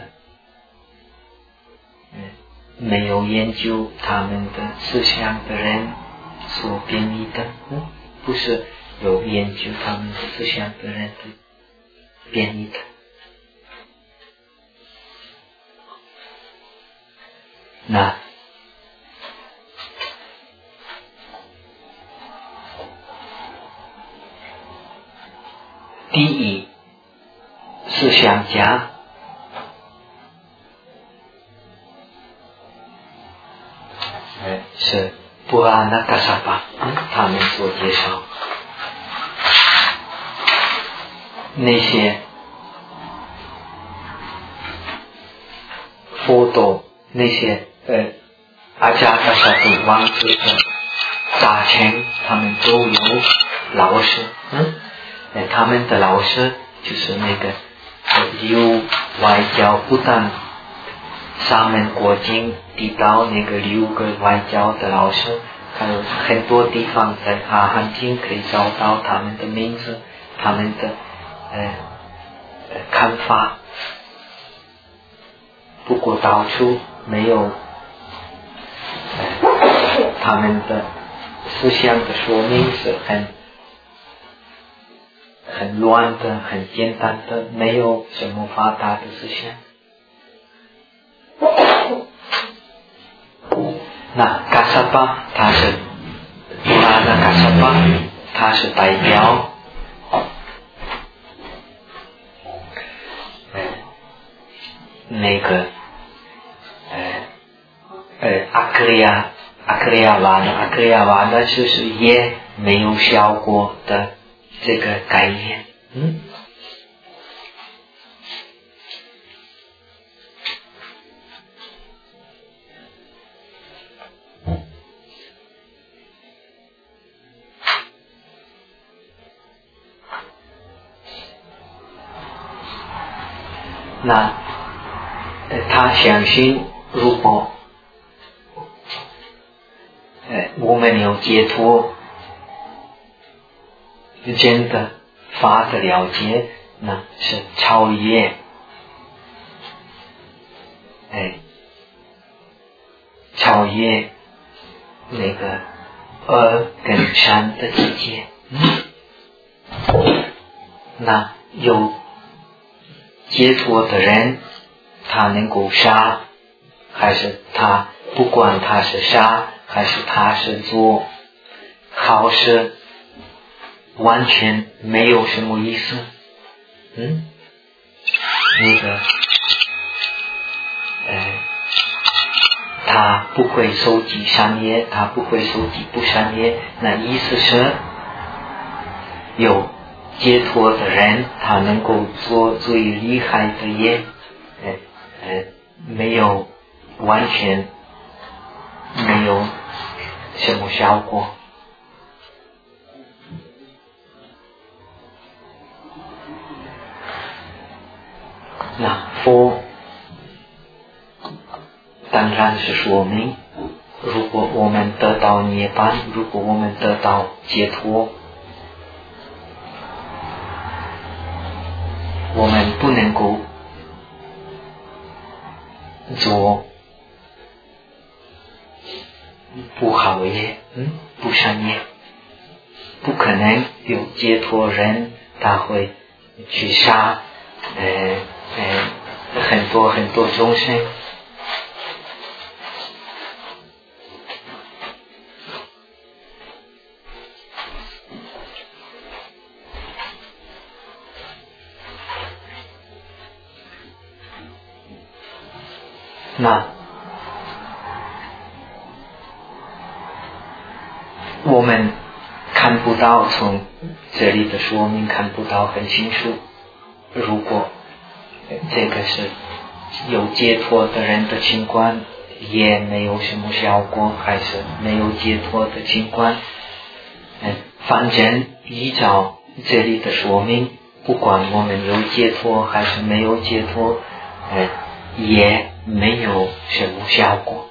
没有研究他们的思想的人所编译的，不是有研究他们的思想的人的编译的。那第一思想家是布拉那嘎萨巴，他们所介绍那些佛陀那些阿加达萨杜王子的大臣，他们都有老师，他们的老师就是那个6外教，不但沙门果经提到那个6个外教的老师，还有很多地方在阿含经可以找到他们的名字，他们的看法不过到处没有他们的思想的说明是很乱的，很简单的，没有什么发达的思想。那嘎萨巴它是布拉那嘎萨巴，它是代表那个阿克利亚瓦那就是也没有效果的这个概念。那他相信如果我们有解脱真的发的了解，那是超越那个恶跟善的之间。那有解脱的人，他能够杀，还是他不管他是杀还是他是做好事，完全没有什么意思。那个他不会收集善业，他不会收集不善业，那意思是有解脱的人，他能够做最厉害的业，没有完全没有什么效果。那佛当然是说明，如果我们得到涅槃，如果我们得到解脱，我们不能够做不好业，不善业，不可能有解脱人他会去杀很多很多众生。那我们看不到，从这里的说明看不到很清楚，如果这个是有解脱的人的情况，也没有什么效果，还是没有解脱的情况，反正依照这里的说明，不管我们有解脱还是没有解脱，也没有什么效果。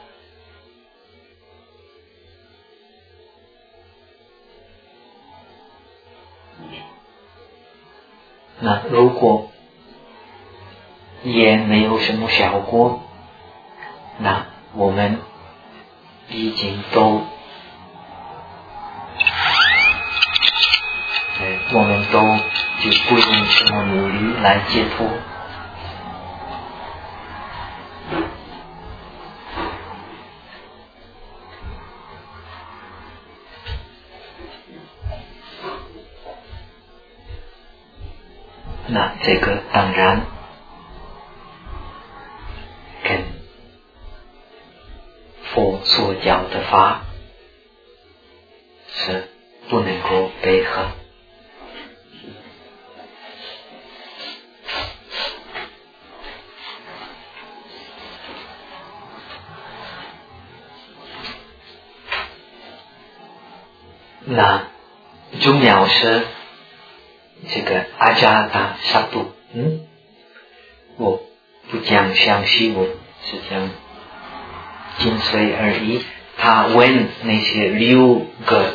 那如果也没有什么效果，那我们已经都就不用什么努力来解脱。那这个当然跟佛所教的法是不能够配合。那重要是这个阿加达萨度，我不讲详细，我是讲精髓而已。他问那些6个，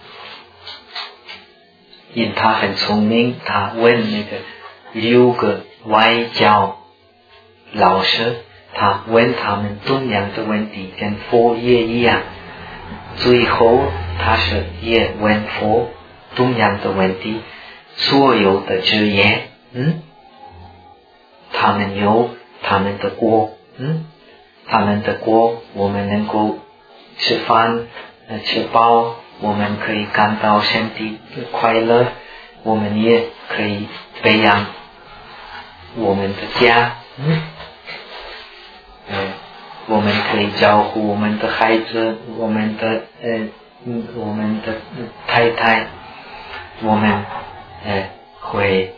因为他很聪明，他问那个6个外教老师， 他问他们同样的问题，跟佛也一样。最后他是也问佛同样的问题，所有的职业，他们有他们的国，他们的国，我们能够吃饭吃饱，我们可以感到身体快乐，我们也可以培养我们的家，我们可以照顾我们的孩子，我们的太太，我们会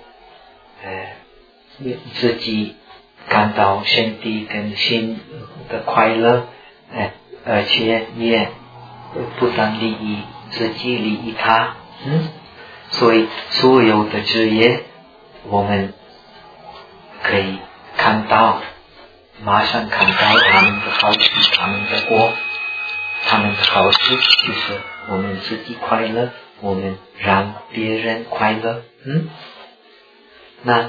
自己感到身体跟心的快乐，而且也不但利益自己，利益他，所以所有的职业我们可以看到，马上看到他们的好处，他们的果，他们的好处就是我们自己快乐，我们让别人快乐。那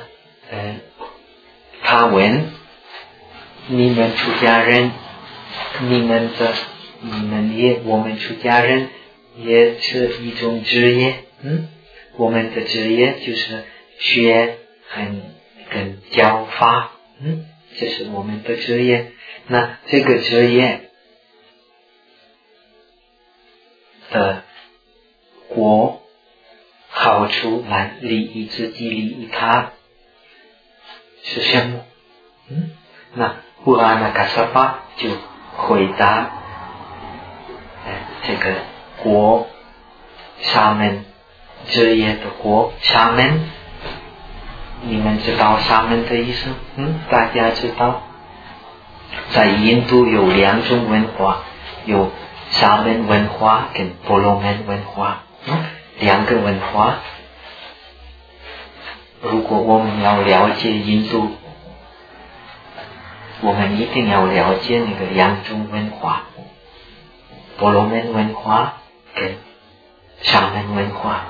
他问你们出家人，我们出家人也是一种职业，我们的职业就是学跟教法，这是我们的职业。那这个职业的果好处来利益自己，利益他是什么？那布拉那卡萨巴就回答这个果，沙门职业的果，沙门，你们知道沙门的意思？大家知道，在印度有两种文化，有沙门文化跟婆罗门文化，两个文化。如果我们要了解印度，我们一定要了解那个两种文化，婆罗门文化跟沙门文化。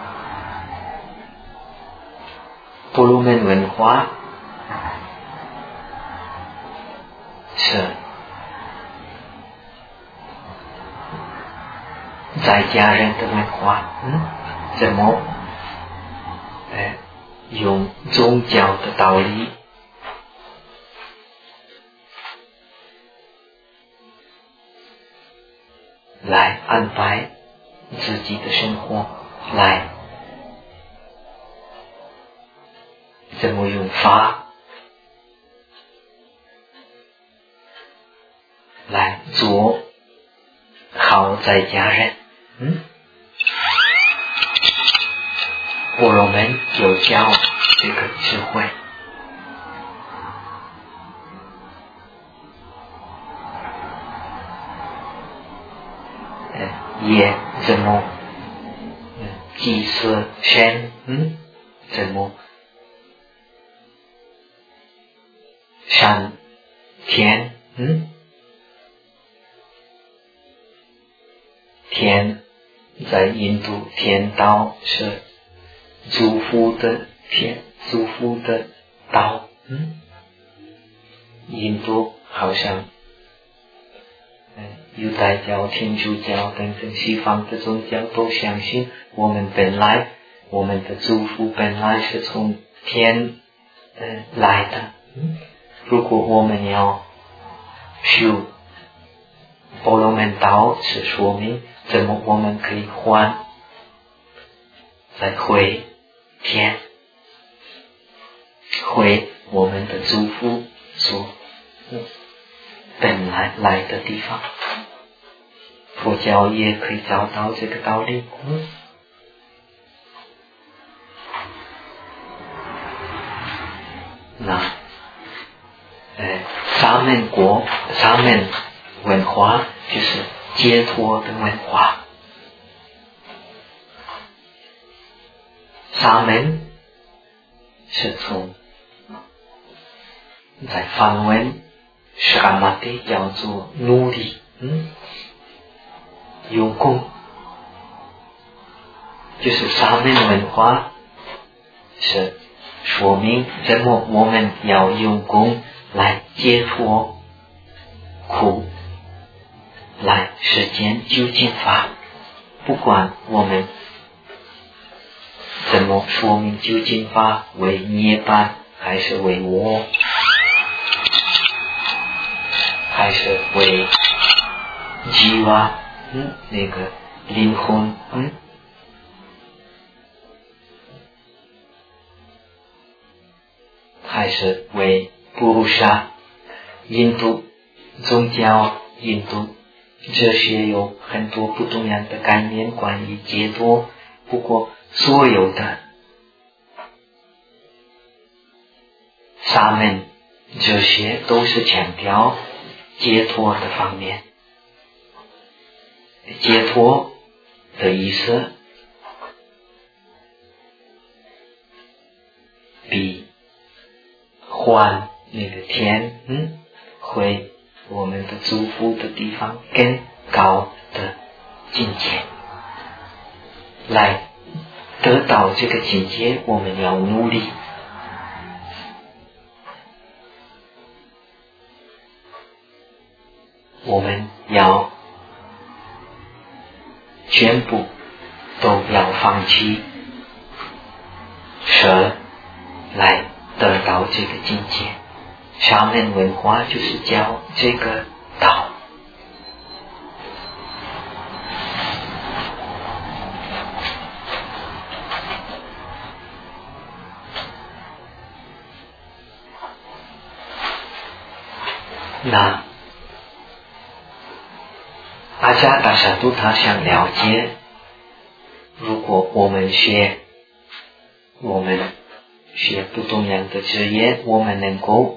婆罗门文化是在家人的文化，怎么用宗教的道理来安排自己的生活，来怎么用法来做好在家人。婆罗门有教这个智慧，也怎么祭祀神，怎么上天，天在印度天道是祝福的天，祝福的道。印度好像犹太教、天主教等等西方的宗教都相信我们的祝福本来是从天来的。如果我们要修婆罗门道，是说明怎么我们可以还再回天，回我们的祝福所本来来的地方。佛教也可以找到这个道理。那沙门文化就是解脱的文化。沙门是从在梵文沙玛蒂叫做努力，用功，就是沙门文化是说明怎么我们要用功来解脱苦，来实践究竟法。不管我们怎么说明究竟法为涅槃，还是为我，还是为吉瓦，那个灵魂，还是为布鲁沙，印度宗教、印度哲学有很多不同样的概念关于解脱，不过所有的沙门哲学都是强调解脱的方面。解脱的意思比还那个天回我们的祝福的地方更高的境界。来得到这个境界，我们要努力。我们要全部都要放弃舍来得到这个境界。沙门文化就是教这个道。那阿加达沙都他想了解，如果我们学不同样的职业，我们能够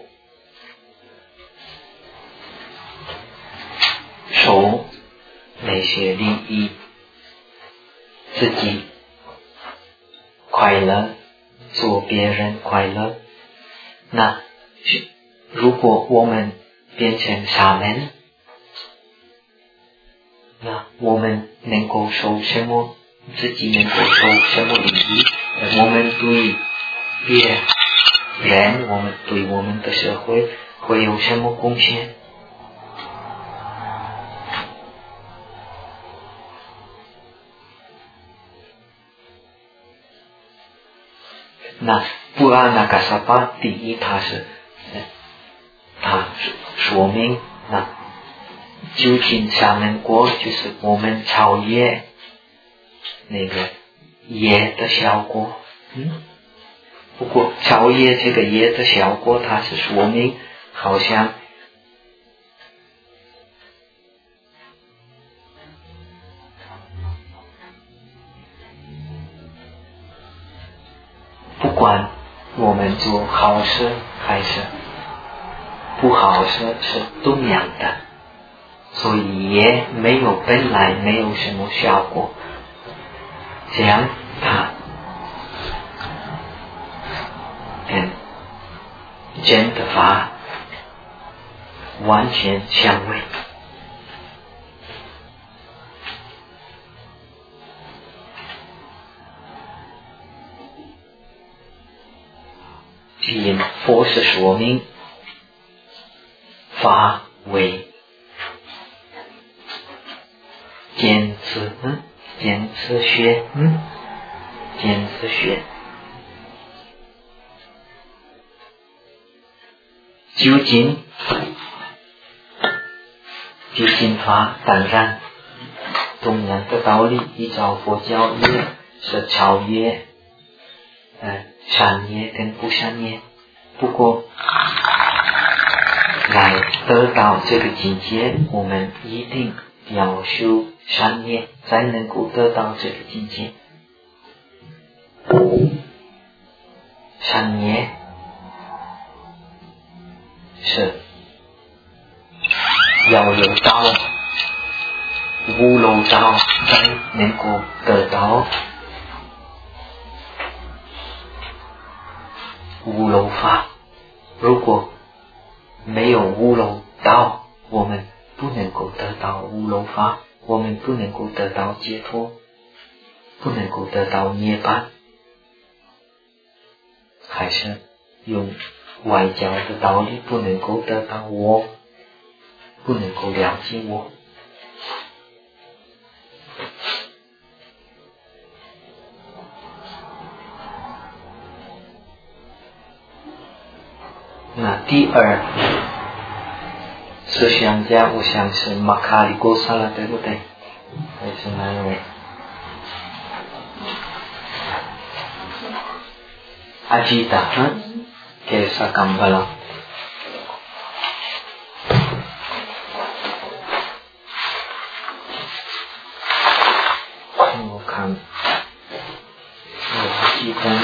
受那些利益，自己快乐，做别人快乐。那如果我们变成沙门，那我们能够受什么？自己能够受什么利益？我们对别人，我们对我们的社会会有什么贡献？那布拉那嘎萨巴第一，他说明那究竟沙门果就是我们超越那个业的效果。不过超越这个业的效果，它是说明好像不管我们做好事还是不好事是同样的，所以也本来没有什么效果。这样它跟真的法完全相违。因佛是说明法为见次学，究竟法当然同样的道理，依照佛教也是超越善业跟不善业。不过来得到这个境界，我们一定要修善业，才能够得到这个境界。善业是要有道，无漏道才能够得到无漏法。如果没有无漏道，我们不能够得到无漏法，我们不能够得到解脱，不能够得到涅槃。还是用外交的道理，不能够得到我，不能够了解我。那第二思想家，我想是马卡里哥萨拉，对不对？还是哪一位？阿吉达，给萨冈巴拉。我看，阿吉达。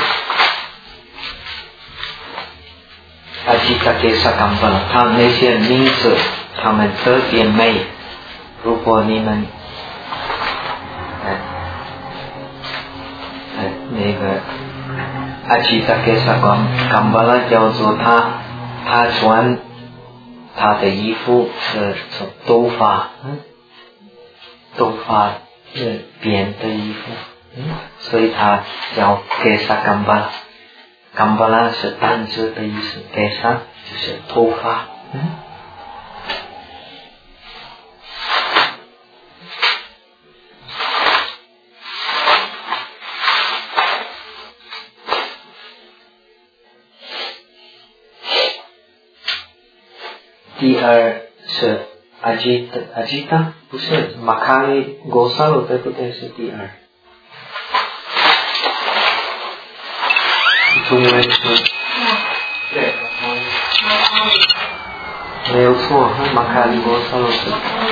阿吉达给萨冈巴拉，他那些名字，他们特别美。如果你们那个阿吉达给萨冈巴拉叫做他穿他的衣服是从头发编的衣服，所以他叫给萨冈巴拉。冈巴拉是单子的意思，给萨就是头发。第二是阿吉达，不是马卡里哥萨罗，对不对？是第二。中文是对， 没有错，马卡里哥萨罗是。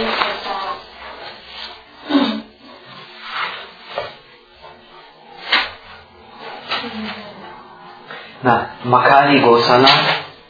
那马卡里哥萨拉。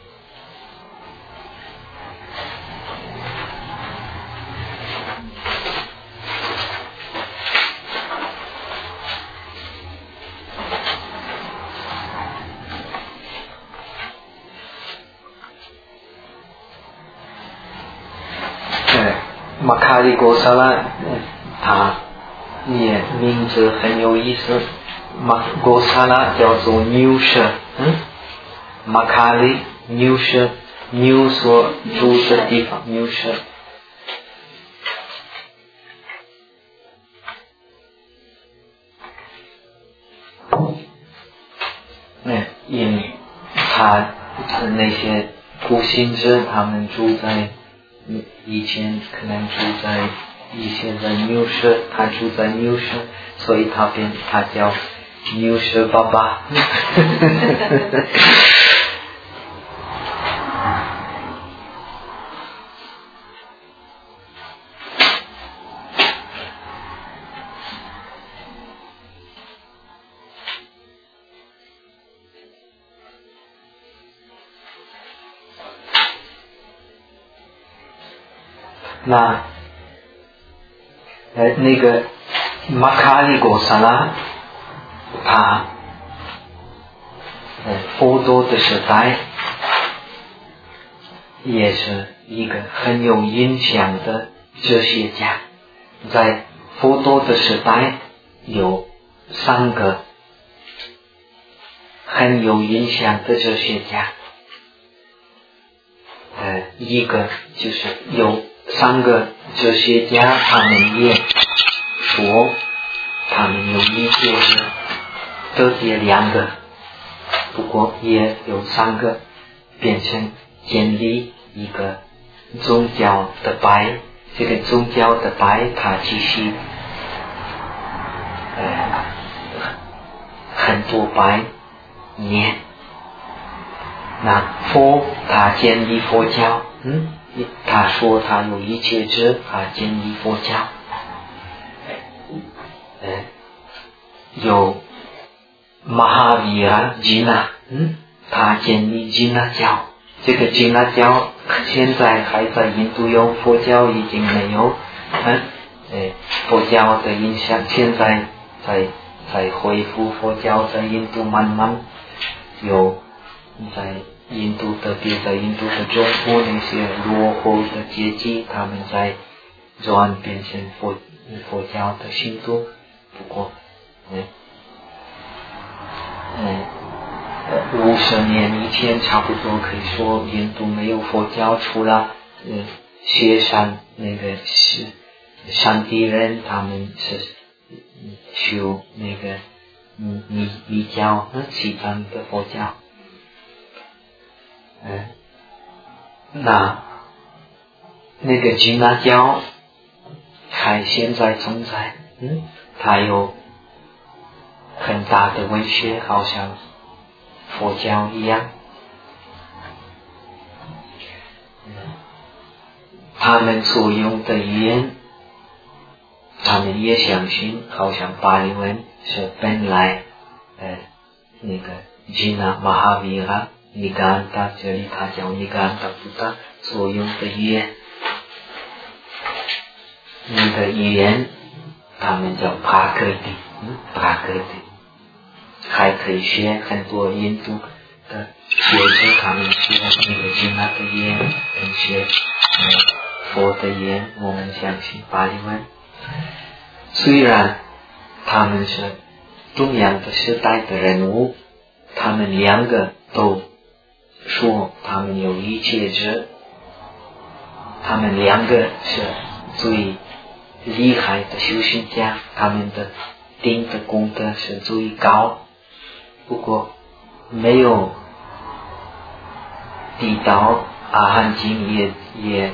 马卡里哥萨拉，他也名字很有意思。哥萨拉叫做牛舍，马卡里牛舍，牛所住的地方，牛舍。因为他那些苦行者，他们住在。以前可能住在一些人牛舍，他住在牛舍，所以他叫牛舍爸爸。那个马卡里哥萨拉，他佛陀的时代也是一个很有影响的哲学家。在佛陀的时代有3个很有影响的哲学家，一个就是有3个哲学家，他们也说他们有理解的，特别2个，不过也有3个变成建立一个宗教的派。这个宗教的派它其实很多百年。那佛他建立佛教，他说他有一切智，他建立佛教。有马哈维拉吉那，他建立吉那教。这个吉那教现在还在印度有，佛教已经没有。佛教的影响现在在恢复，佛教在印度慢慢有，在印度特别在印度的中部那些落后的阶级，他们在转变成佛教的信徒。不过 50年以前差不多可以说印度没有佛教，除了雪山那个是山地人，他们是修那个密教和西方的佛教。那个耆那教还现在存在，它有很大的文学，好像佛教一样。他们所用的语言，他们也相信，好像巴利文是本来那个耆那玛哈维拉尼嘎安达，这里他叫尼嘎安达布达所用的语言，那个语言他们叫帕格蒂，还可以学很多印度的学者，他们学那个耆那的语言，学佛的语言，我们相信巴利文。虽然他们是同样的时代的人物，他们两个都说他们有一切者，他们两个是最厉害的修行家，他们的定的功德是最高，不过没有抵到阿含经也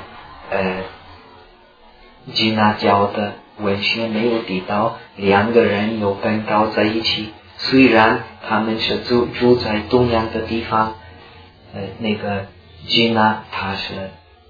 耆那教的文学没有抵到两个人有奔到在一起，虽然他们是住在同样的地方，那个耆那他是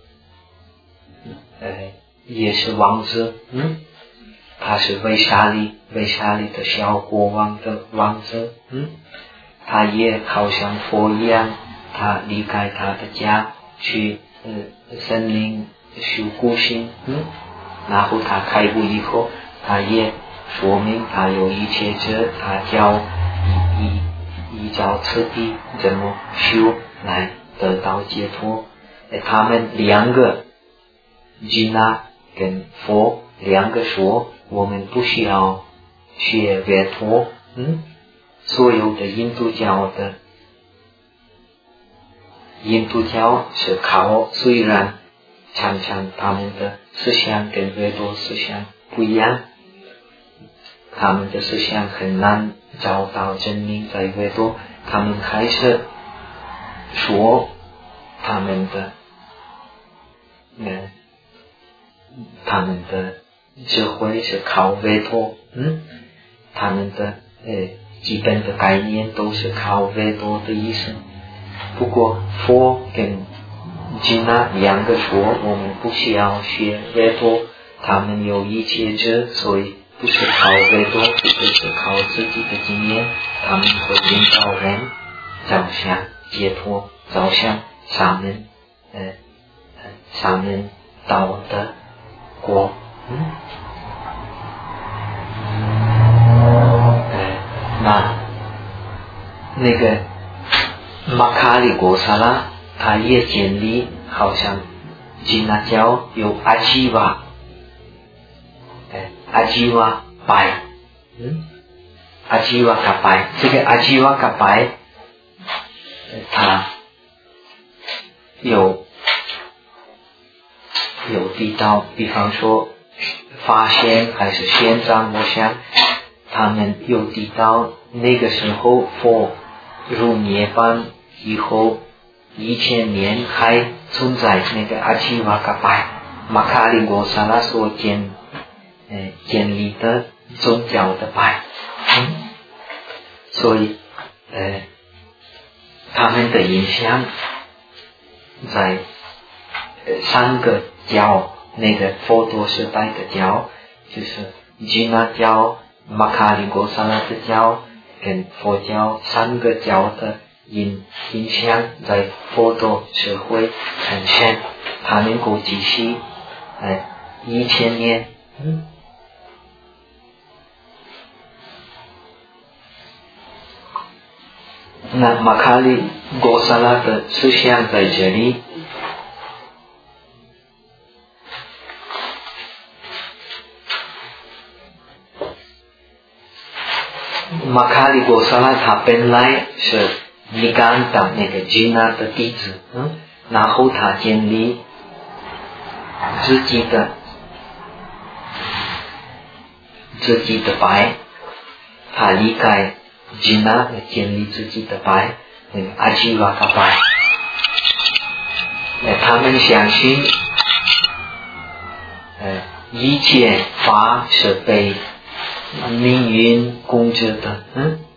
也是王子，他是维沙利的小国王的王子，他也好像佛一样，他离开他的家去森林修苦行，然后他开悟以后，他也说明他有一切者，他教依照次第怎么修来得到解脱。他们两个耆那跟佛两个说，我们不需要学解脱，所有的印度教是靠，虽然常常他们的思想跟维多思想不一样，他们的思想很难找到证明在维多，他们还是说他们的智慧是靠维多，他们的基本的概念都是靠维多的意思。不过佛跟耆那两个说，我们不需要学维多，他们有一切者，所以不是靠维多，不是靠自己的经验，他们会引导人走向解脱，走向沙门道的果。那个马卡里果萨拉他也建立，好像耆那教有阿基瓦拜，阿基瓦卡拜，这个阿基瓦卡拜他有提到，比方说发现还是现在我想他们有提到那个时候佛入涅槃以后1000年还存在那个阿基瓦卡拜，马卡里果萨拉所建立的宗教的拜，所以他们的影响在3个教，那个佛陀时代的教就是耆那教、马卡里果萨拉的教跟佛教3个教的影响在佛陀社会很深，它能够继续1000年。那马卡里果萨拉的思想在这里，马卡里果萨拉他本来是尼干达那个吉那的弟子，然后他建立自己的派，他离开吉那建立自己的派，阿基瓦卡派。他们相信一切法是被命运控制的，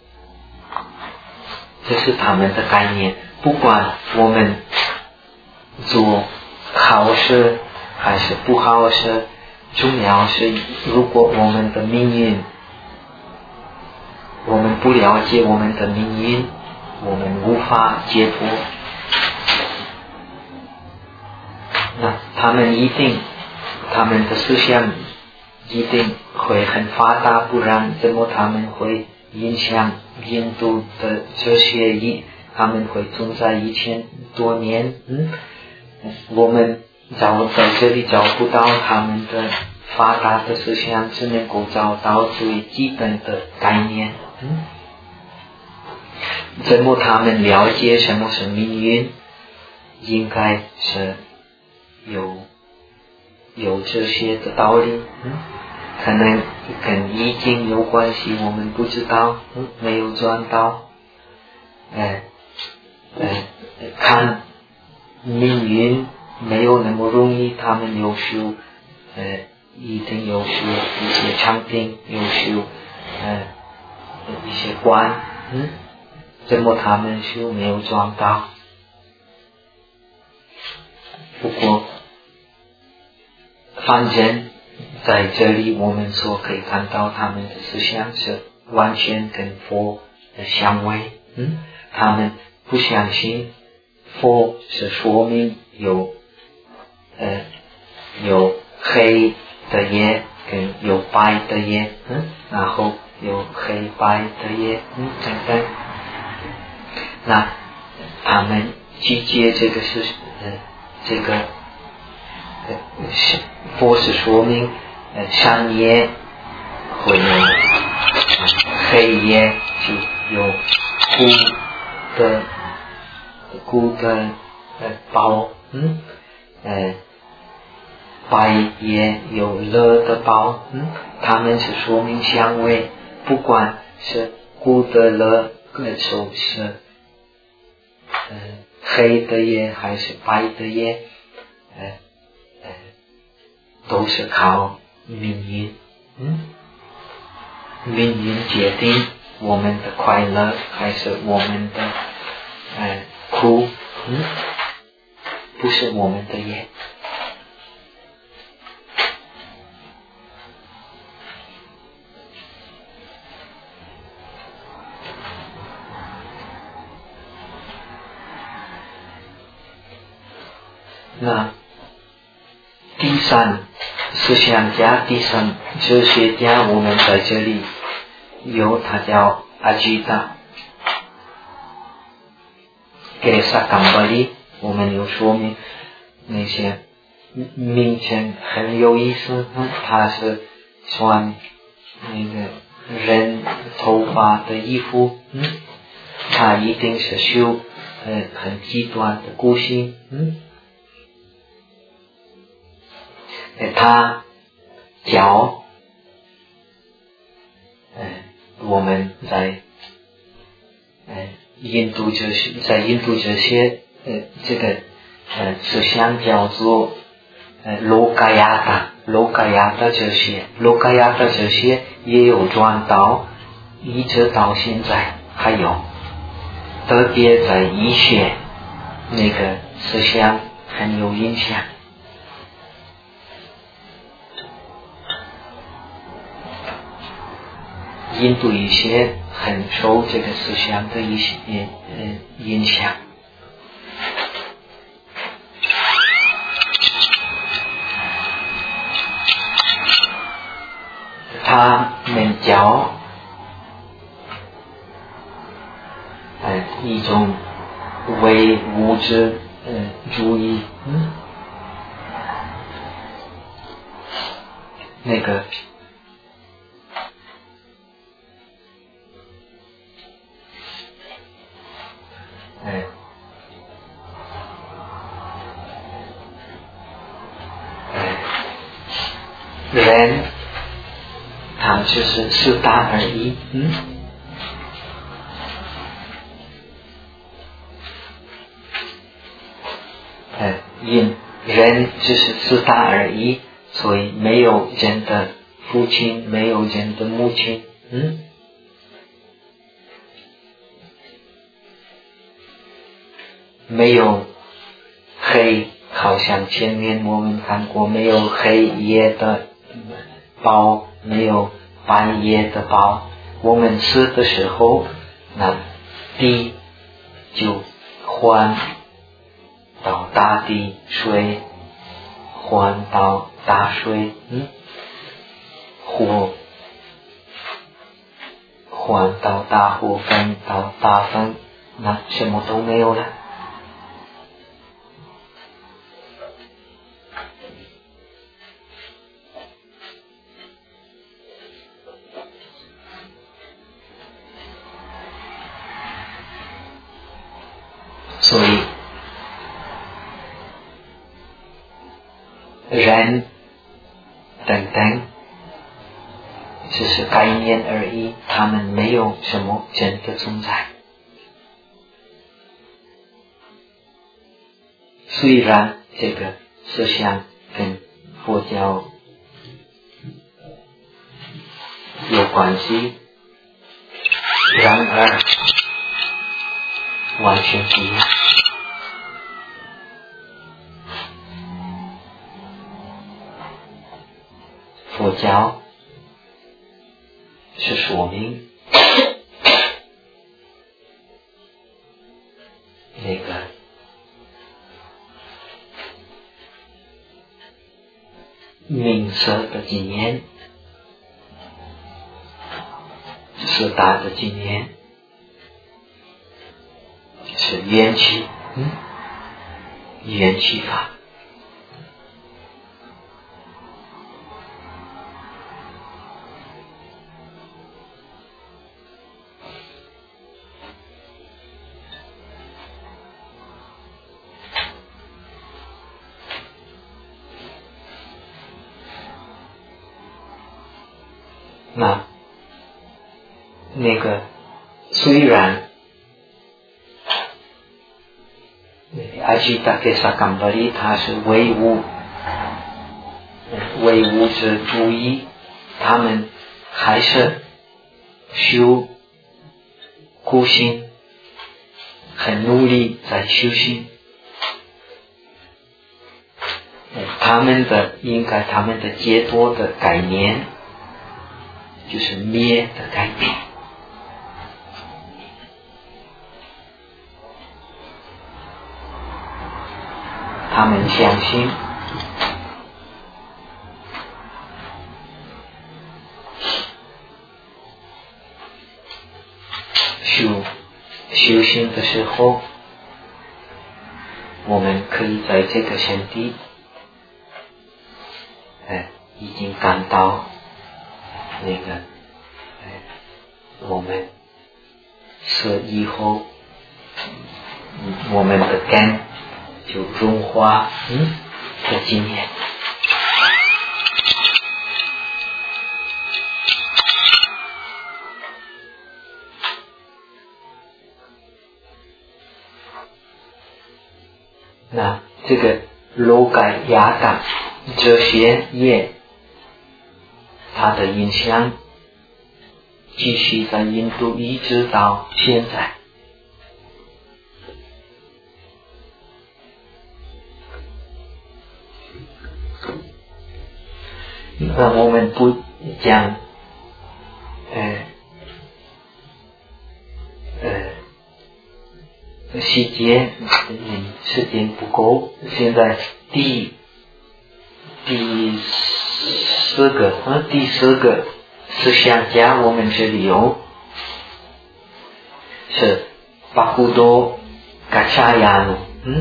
这是他们的概念。不管我们做好事还是不好事，重要是如果我们的命运，我们不了解我们的命运，我们无法解脱。那他们的思想一定会很发达，不然怎么他们会影响印度的哲学？他们会存在1000多年。我们在这里找不到他们的发达的思想，只能够找到最基本的概念。怎么他们了解什么是命运？应该是有这些的道理，可能跟易经有关系，我们不知道，没有转到，看命运没有那么容易，他们有修，一定有修一些禅定，有修一些观，怎么他们修没有转到？不过反正在这里我们所可以看到他们的思想是完全跟佛相违。他们不相信佛是说明有黑的夜跟有白的夜，然后有黑白的夜，等等。那他们去接这个是佛是说明善业会有黑夜，就有苦的报，白夜有乐的报，他们是说明相违，不管是苦的乐是黑的夜还是白的夜，都是靠命运，命运决定我们的快乐还是我们的苦，不是我们的业。那第三思想家，第三哲学家，我们在这里有他叫阿吉达给萨冈巴利，我们有说明那些名称很有意思，他是穿那个人头发的衣服，他一定是修很极端的孤行，他教我们在印度哲学这个思想叫做罗嘎亚达哲学，罗嘎亚达哲学也有转到一直到现在还有，特别在医学那个思想很有影响。印度医学很受这个思想的一些影响。他们教一种唯物质主义，那个人他就是四大而已，人就是四大而已，所以没有人的父亲，没有人的母亲，没有黑，好像前面我们看过，没有黑夜的包，没有白夜的包。我们吃的时候，那地就换到大地，水换到大水，火换到大火，风到大风，那什么都没有了。所以人等等只是概念而已，他们没有什么真的存在。虽然这个思想跟佛教有关系，然而完全不一样。佛教是说明那个名色的经验，四大的经验是缘起，缘起法。那个虽然阿吉达给萨冈巴利他是唯物之主义，他们还是修苦行，很努力在修行。他们的解脱的概念就是灭的概念。他们相信修行的时候，我们可以在这个身体已经感到那个我们死以后，我们的根就融化的经验。那这个罗盖雅感这些业，它的影响继续在印度一直到现在。那我们不讲细节，时间不够。现在第四个思想家，我们这里有是巴古多嘎查亚努，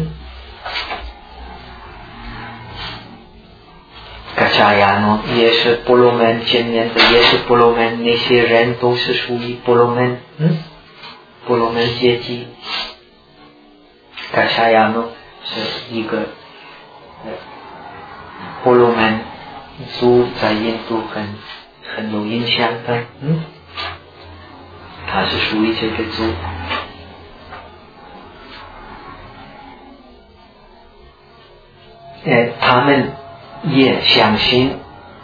嘎查亚努也是婆罗门，前面的也是婆罗门，那些人都是属于婆罗门，婆罗门阶级。 卡夏亚诺是一个婆罗门族在印度很有影响的，他是属于这个族。他们也相信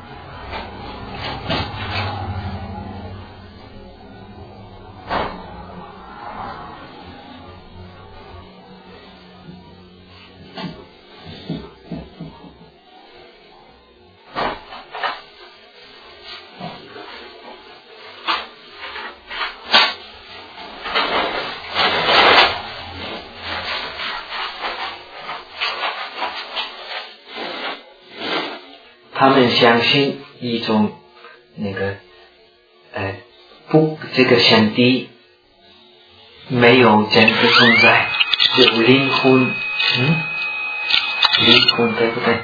一种这个身体没有真的存在，有灵魂，灵魂对不对？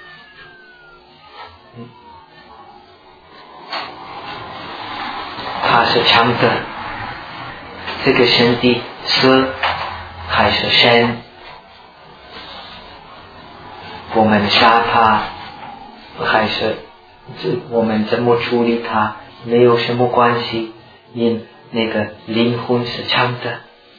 它是强的，这个身体是还是神？我们杀它还是我们怎么处理它没有什么关系，因那个灵魂是强的。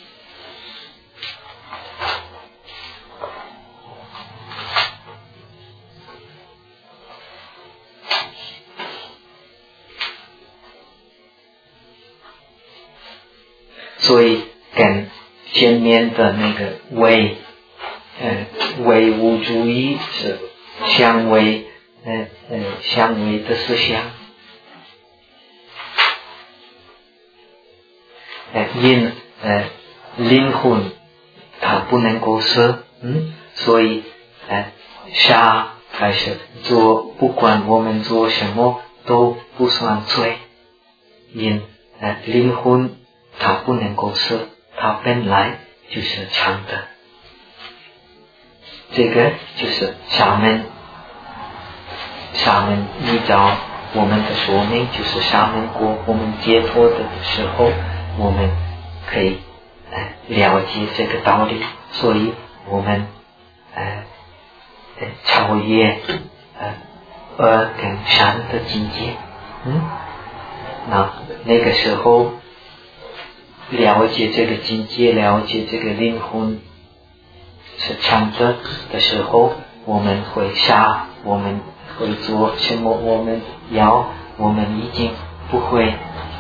所以跟前面的那个唯物主义是相违的思想，因灵魂它不能够死，所以杀还是做，不管我们做什么都不算罪，因灵魂它不能够死，它本来就是强的。这个就是沙门依照我们的说明，就是沙门果我们解脱的时候，我们可以了解这个道理，所以我们超越恶跟善的境界，那个时候了解这个境界，了解这个灵魂是强的时候，我们会杀，我们会做什么我们要，我们已经不会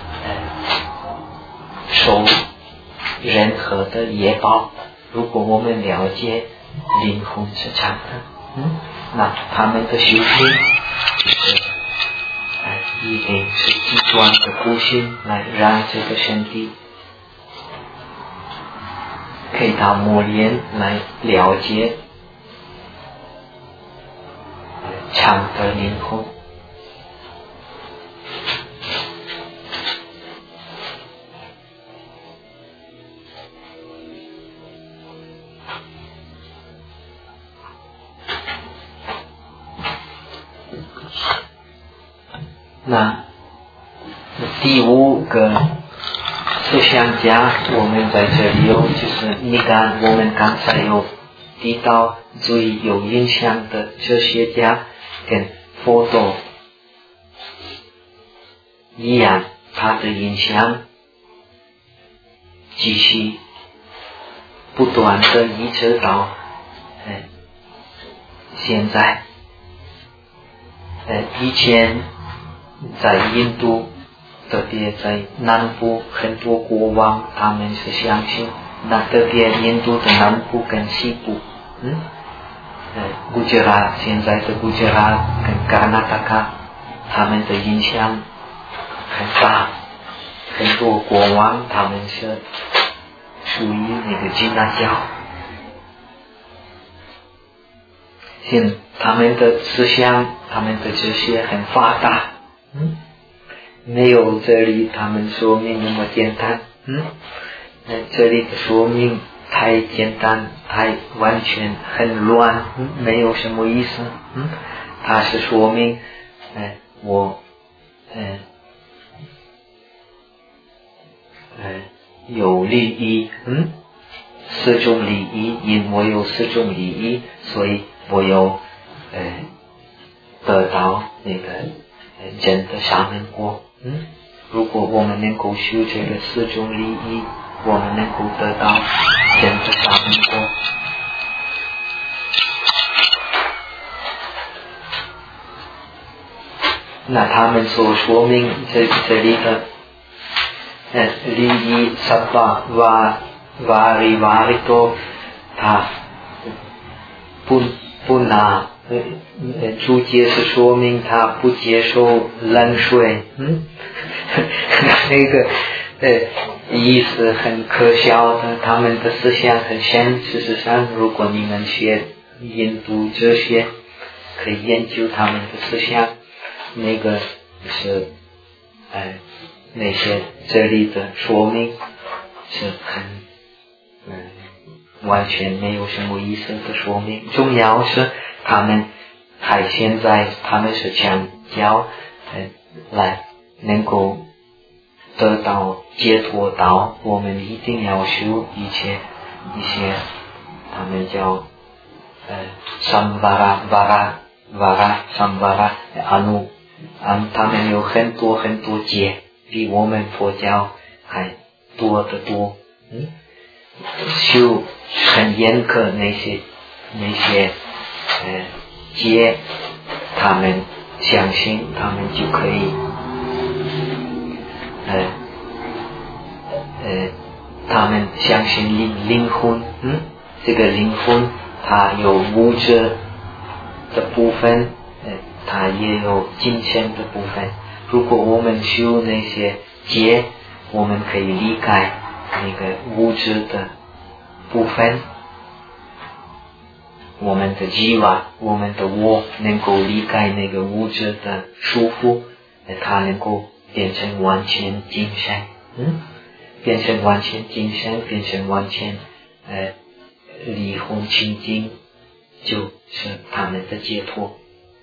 受任何的业报。如果我们了解灵魂是强的，那他们的修行就是一定是极端的固心来让这个身体可以到磨练来了解强的灵魂。那第五个思想家，我们在这里有，就是你看我们刚才有提到最有影响的哲学家跟佛陀一样，他的影响继续不断的一直到现在。以前在印度，特别在南部很多国王他们是相信，那特别印度的南部跟西部，古吉拉现在的古吉拉跟加纳达卡，他们的影响很大，很多国王他们是属于那个耆那教，现他们的思想他们的哲学很发达，没有这里他们说明那么简单，这里的说明太简单，太完全很乱，没有什么意思。它是说明我有利益， 四种利益，因我有四种利益，所以我有得到那个真的沙门果。如果我们能够修这个四种利益，我们能够得到真的沙门果。那他们所说明这里的利益萨巴瓦里多，他不拿注解是说明他不接受冷水，那个意思很可笑的，他们的思想很深。事实上，如果你们学印度哲学，可以研究他们的思想。那个是那些这里的说明是很完全没有什么意思的说明。重要是他们还现在他们是强调来能够得到解脱道，我们一定要修一些他们叫samvara samvara anu。他们有很多戒，比我们佛教还多得多。修很严苛那些戒，他们相信他们就可以他们相信灵魂，这个灵魂它有物质的部分，它也有精神的部分。如果我们修那些戒，我们可以离开那个物质的部分，我们的jiva，我们的我能够离开那个物质的束缚，它能够变成完全精神，变成完全精神，变成完全离婚清净，就是他们的解脱。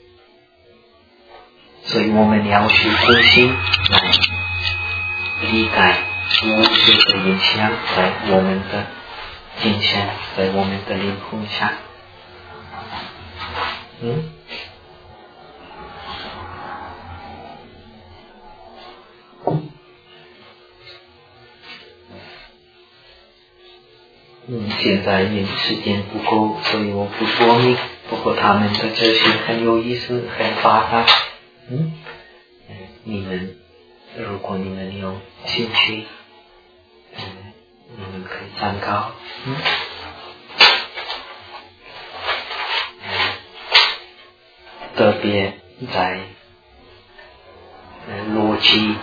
所以我们要去修心来离开物质的影响，在我们的精神，在我们的灵魂上。现在因时间不够，所以我不说明。不过他们的哲学很有意思，很发达。你们如果你们有兴趣，你们可以参考。特别在逻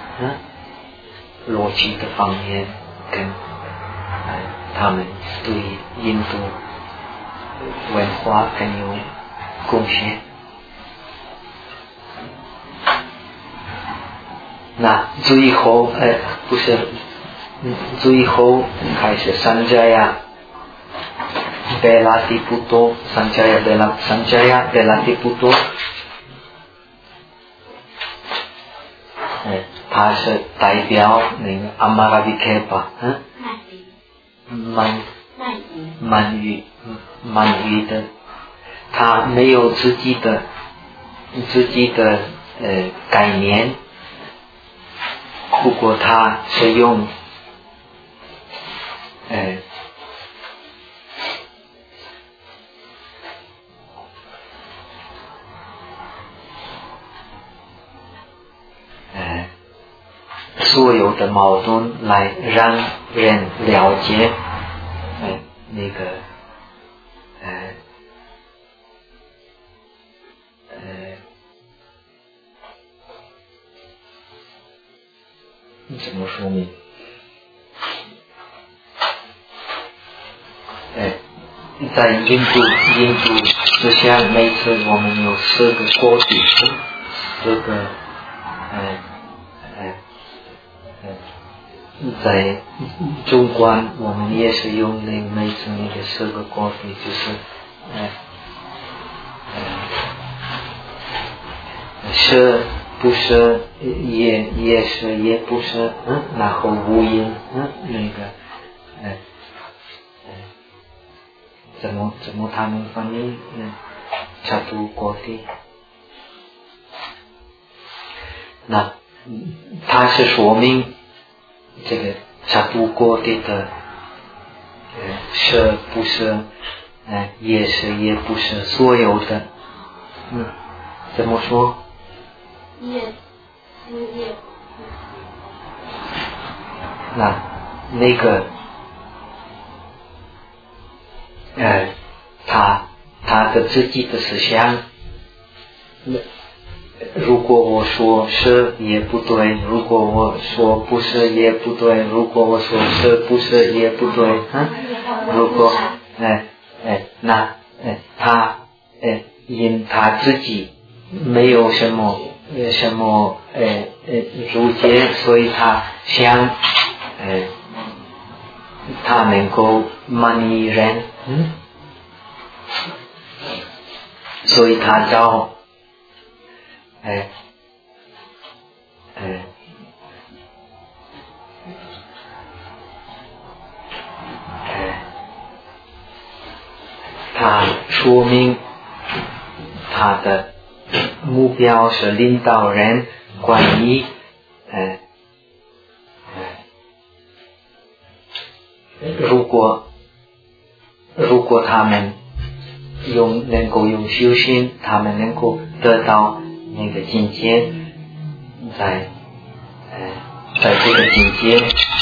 辑的方面，跟他们对印度文化很有贡献。那最后最后开始三家呀贝拉蒂布多，三家呀贝拉蒂布多，他是代表那个阿玛拉维克巴，鳗鱼的，他没有自己的概念，不过他是用所有的矛盾来让人了解那个怎么说明？在印度就像每次我们有4个锅底，4个在中国我们也是用那个每次那个4个锅底，就是是不是也是也不是，然后无音，那个怎么他们翻译查图国地？那它是说明这个查图国地的舍不舍，也是也不是所有的，怎么说？那个他的自己的思想，如果我说是也不对，如果我说不是也不对，如果我说是不是也不对，如果他因他自己没有什么注解，所以他想他能够满意人，所以他找他说明他的目标是领导人关于如果他们能够用修行，他们能够得到那个境界，在这个境界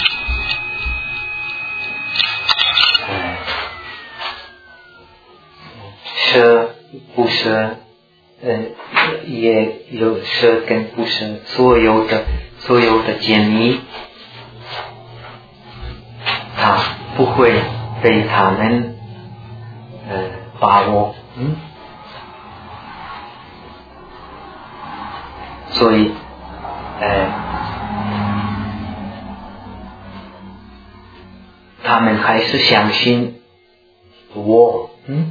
舍不舍也有舍跟不舍，所有的建议他不会被他们把握，所以他们还是相信我，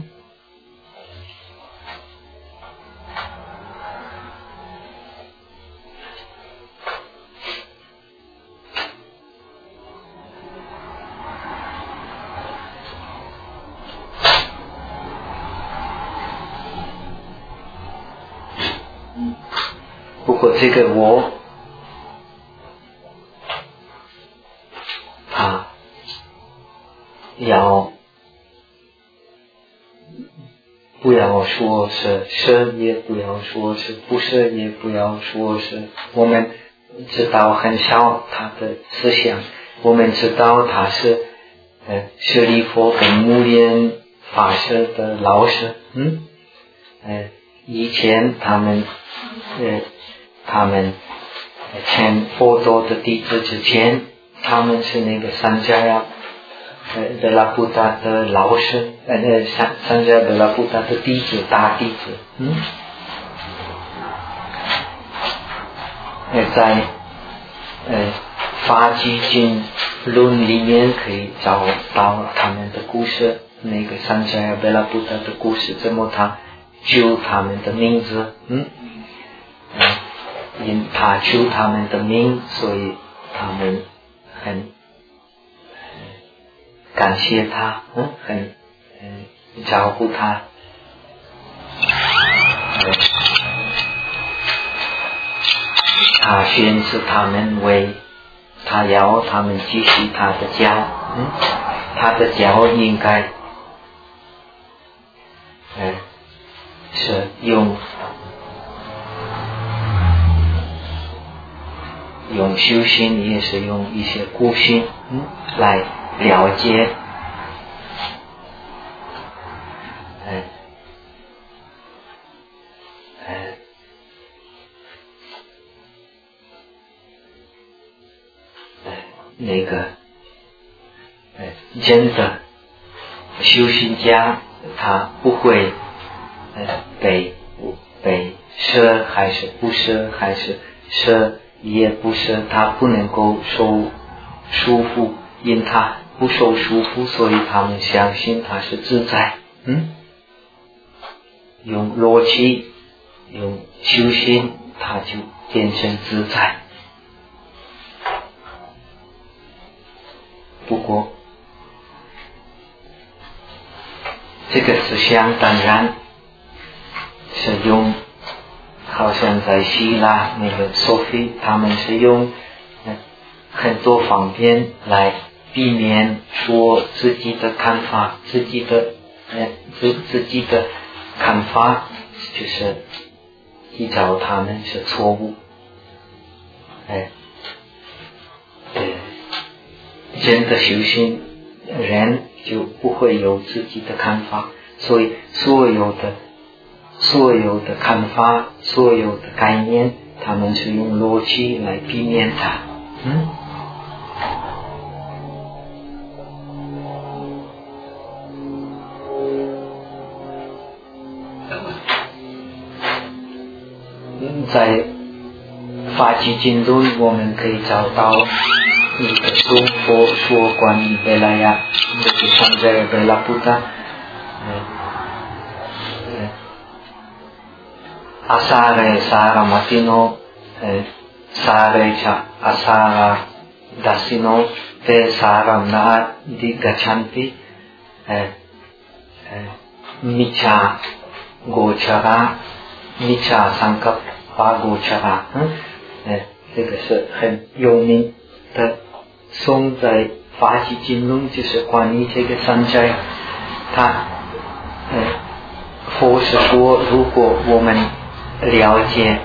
不过这个我他不要说是舍，也不要说是不舍，也不要说是，我们知道很少他的思想，我们知道他是舍利弗跟目连法师的老师，以前他们前佛陀的弟子之前，他们是那个三迦呀德拉布达的老师，三迦德拉布达的弟子，大弟子，在法纪经论里面可以找到他们的故事，那个三迦呀德拉布达的故事，怎么他救他们的名字，因他救他们的命，所以他们很感谢他，很照顾他，他选择他们为他要他们继续他的教，他的教应该是用修行，也是用一些故事来了解那个真的修行家，他不会被舍还是不舍，还是舍也不舍，他不能够受束缚，因他不受束缚，所以他们相信他是自在，用逻辑用修行，他就变成自在。不过这个思想当然是用，好像在希腊那个索菲，他们是用很多方面来避免说自己的看法，自己的看法就是依照他们是错误。真的修行人就不会有自己的看法，所以所有的看法，所有的概念，他们是用逻辑来避免它。在法纪经中我们可以找到一个中佛说关于贝拉雅，就是上在贝拉布达阿萨雷萨拉马蒂诺萨雷查阿萨拉达西诺te saram na di gachanti micha gochara micha sankappa gochara 这个是很有名的颂在法纪经中，就是关于这个三灾。他佛是说，如果我们了解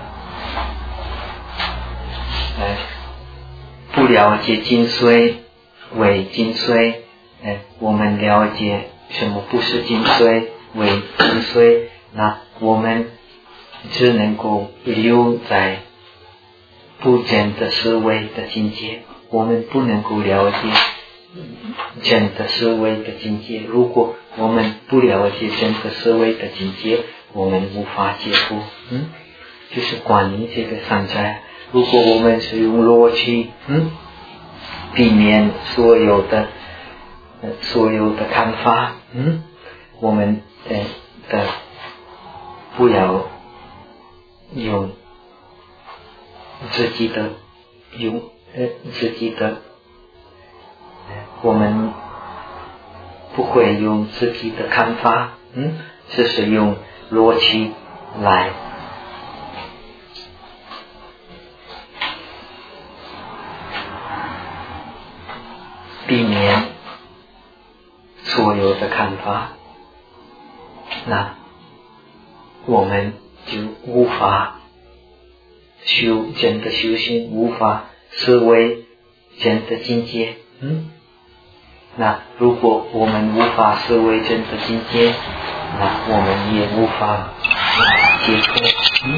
不了解精髓为精髓，我们了解什么不是精髓为精髓，那我们只能够留在不真的思维的境界，我们不能够了解真的思维的境界。如果我们不了解真的思维的境界，我们无法解脱。就是关于这个三灾，如果我们是用逻辑避免所有的看法，我们不要用自己的我们不会用自己的看法，只是用逻辑来避免所有的看法，那我们就无法真的修行，无法思维真的境界。那如果我们无法思维真的境界，那我们也无法解脱。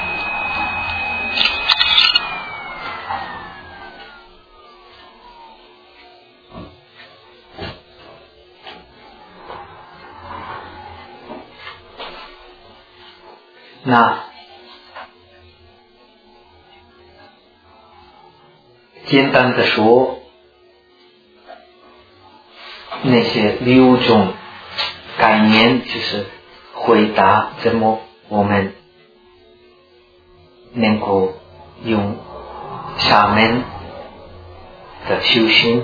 那简单的说，那些6种概念就是回答怎么我们能够用沙门的修行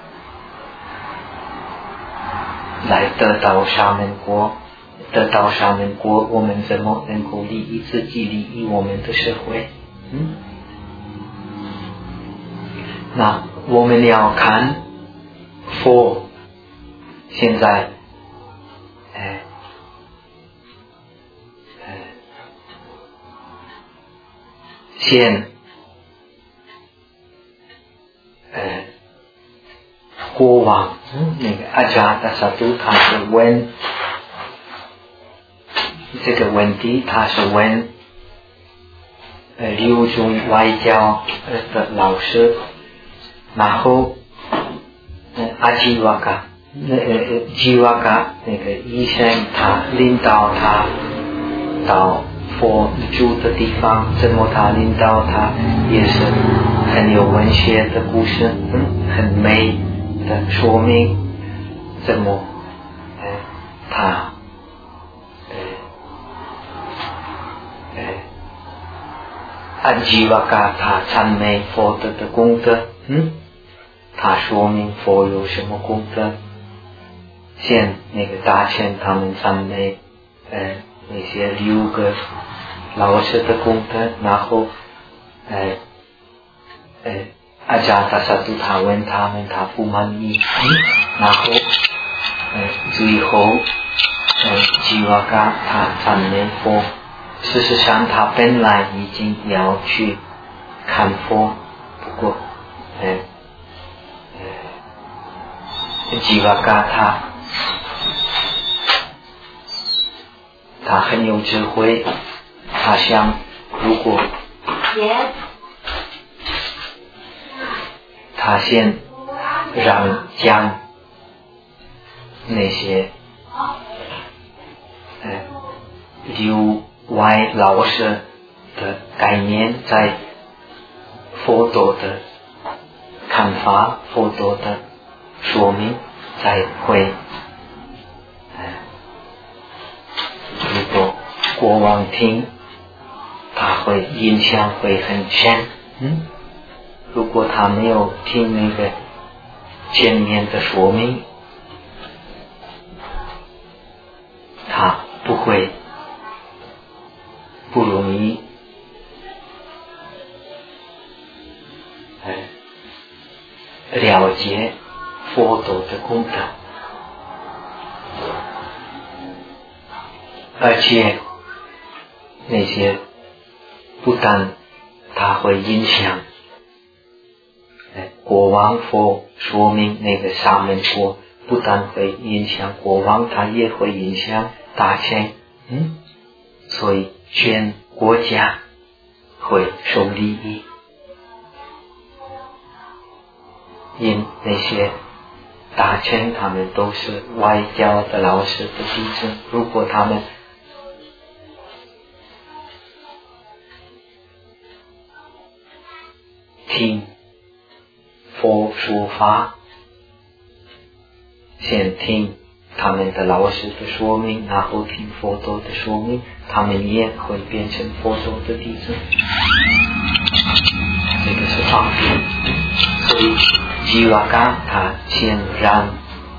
来得到沙门果。得到沙门果，我们怎么能够利益自己，利益我们的社会？那我们要看佛现在先国王那个阿伽达萨都，他是问这个问题，他是问6种外交的老师，然后阿吉瓦嘎那个医生，他领导他到佛住的地方，怎么他领导他也是很有文学的故事，很美的说明怎么他阿吉瓦嘎他赞美佛的功德，他说明佛有什么功德， 像那个大千他们赞美那些6个老师的功德，然后阿伽达萨杜他问他们，他不满意，然后最后吉瓦嘎他赞美佛。事实上他本来已经要去看佛，不过吉瓦嘎他很有智慧，他想如果他先让将那些6位老师的概念在佛陀的看法，佛陀的说明才会如果国王听，他会印象会很深。如果他没有听那个前面的说明，他不容易了解佛陀的功德，而且那些不但他会影响国王佛说明那个沙门佛，不但会影响国王，他也会影响大千，所以全国家会受利益。因那些大臣他们都是外教的老师的弟子，如果他们听佛说法，先听他们的老师的说明，然后听佛陀的说明，他们也会变成佛陀的弟子，这个是方便。所以吉瓦嘎他先让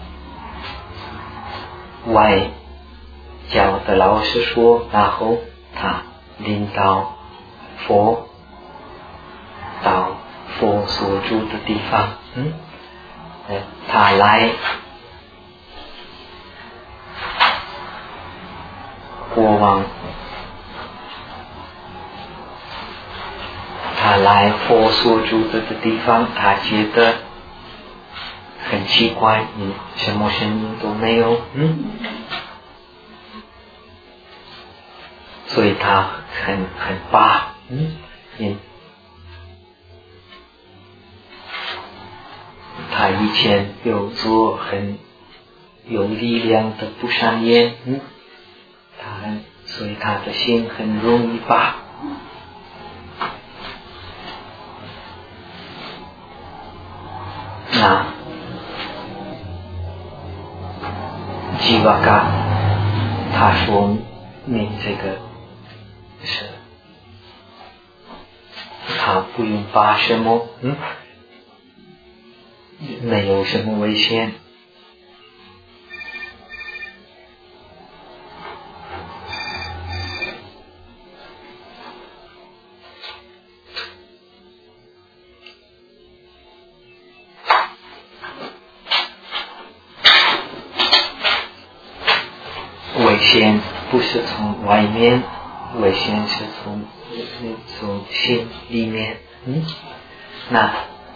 外教的老师说，然后他领导佛到佛所住的地方，他来国王，他来佛所住的地方，他觉得很奇怪，什么声音都没有，所以他很怕，他以前有做很有力量的不善业，所以他的心很容易怕。那吉瓦嘎他说明这个是他不用怕什么，没有什么危险。危险不是从外面，危险是从心里面。那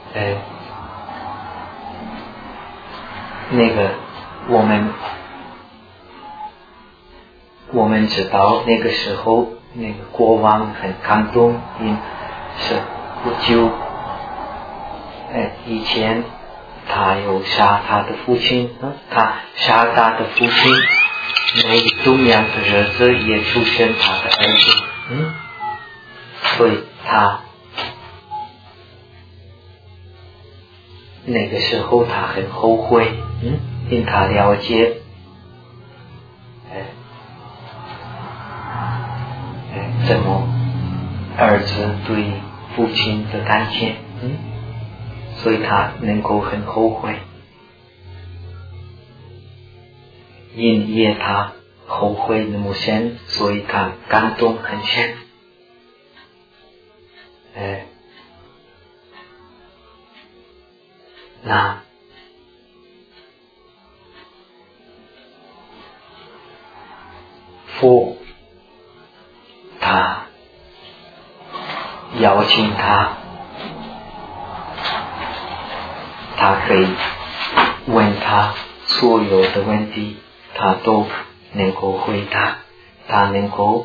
那个我们知道那个时候那个国王很感动，是不久以前他有杀他的父亲，他杀他的父亲，那个同样的日子也出现他的儿子，所以他那个时候他很后悔，因为他了解怎么儿子对父亲的感情，所以他能够很后悔。 因为他后悔那么深，所以他感动很深。那佛他邀请他可以问他所有的问题，他都能够回答，他能够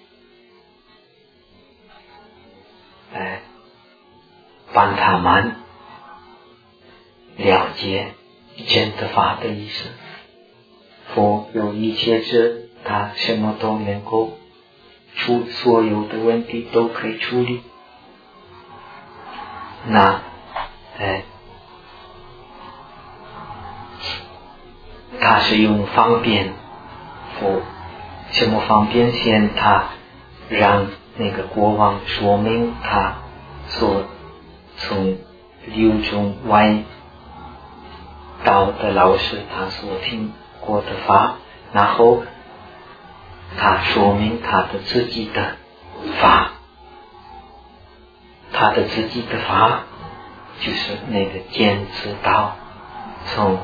帮他们了解真的法的意思。佛有一切智，他什么都能够所有的问题都可以处理。那他是用方便佛，什么方便？先他让那个国王说明他所从六种外道的老师他所听过的法，然后他说明他的自己的法，他的自己的法就是那个坚持到从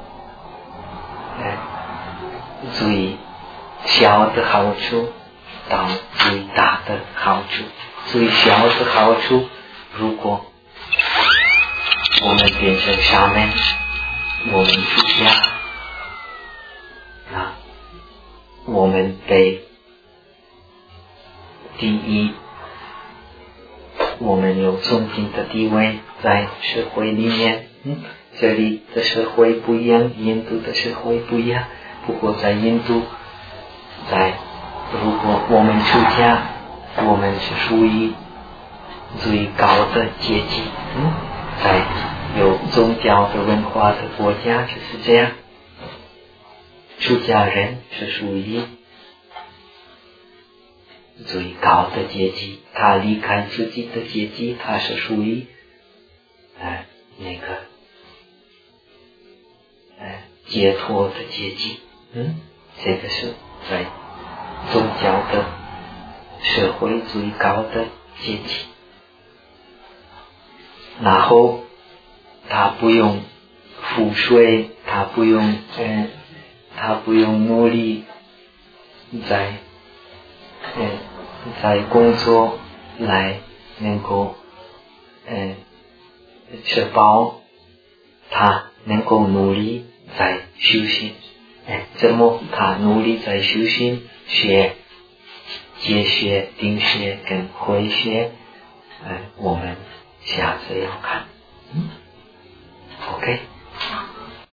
最小的好处到最大的好处。最小的好处，如果我们变成沙门，我们出家，那我们被第一，我们有尊敬的地位在社会里面。这里的社会不一样，印度的社会不一样。不过在印度，如果我们出家，我们是属于最高的阶级。在有宗教的文化的国家就是这样，出家人是属于最高的阶级，他离开自己的阶级，他是属于那个解脱的阶级。这个是在宗教的社会最高的阶级。然后他不用付税，他不用努力在工作来能够确保他能够努力在修行。怎么他努力在修行？学结学、定学跟回学，我们下次要看。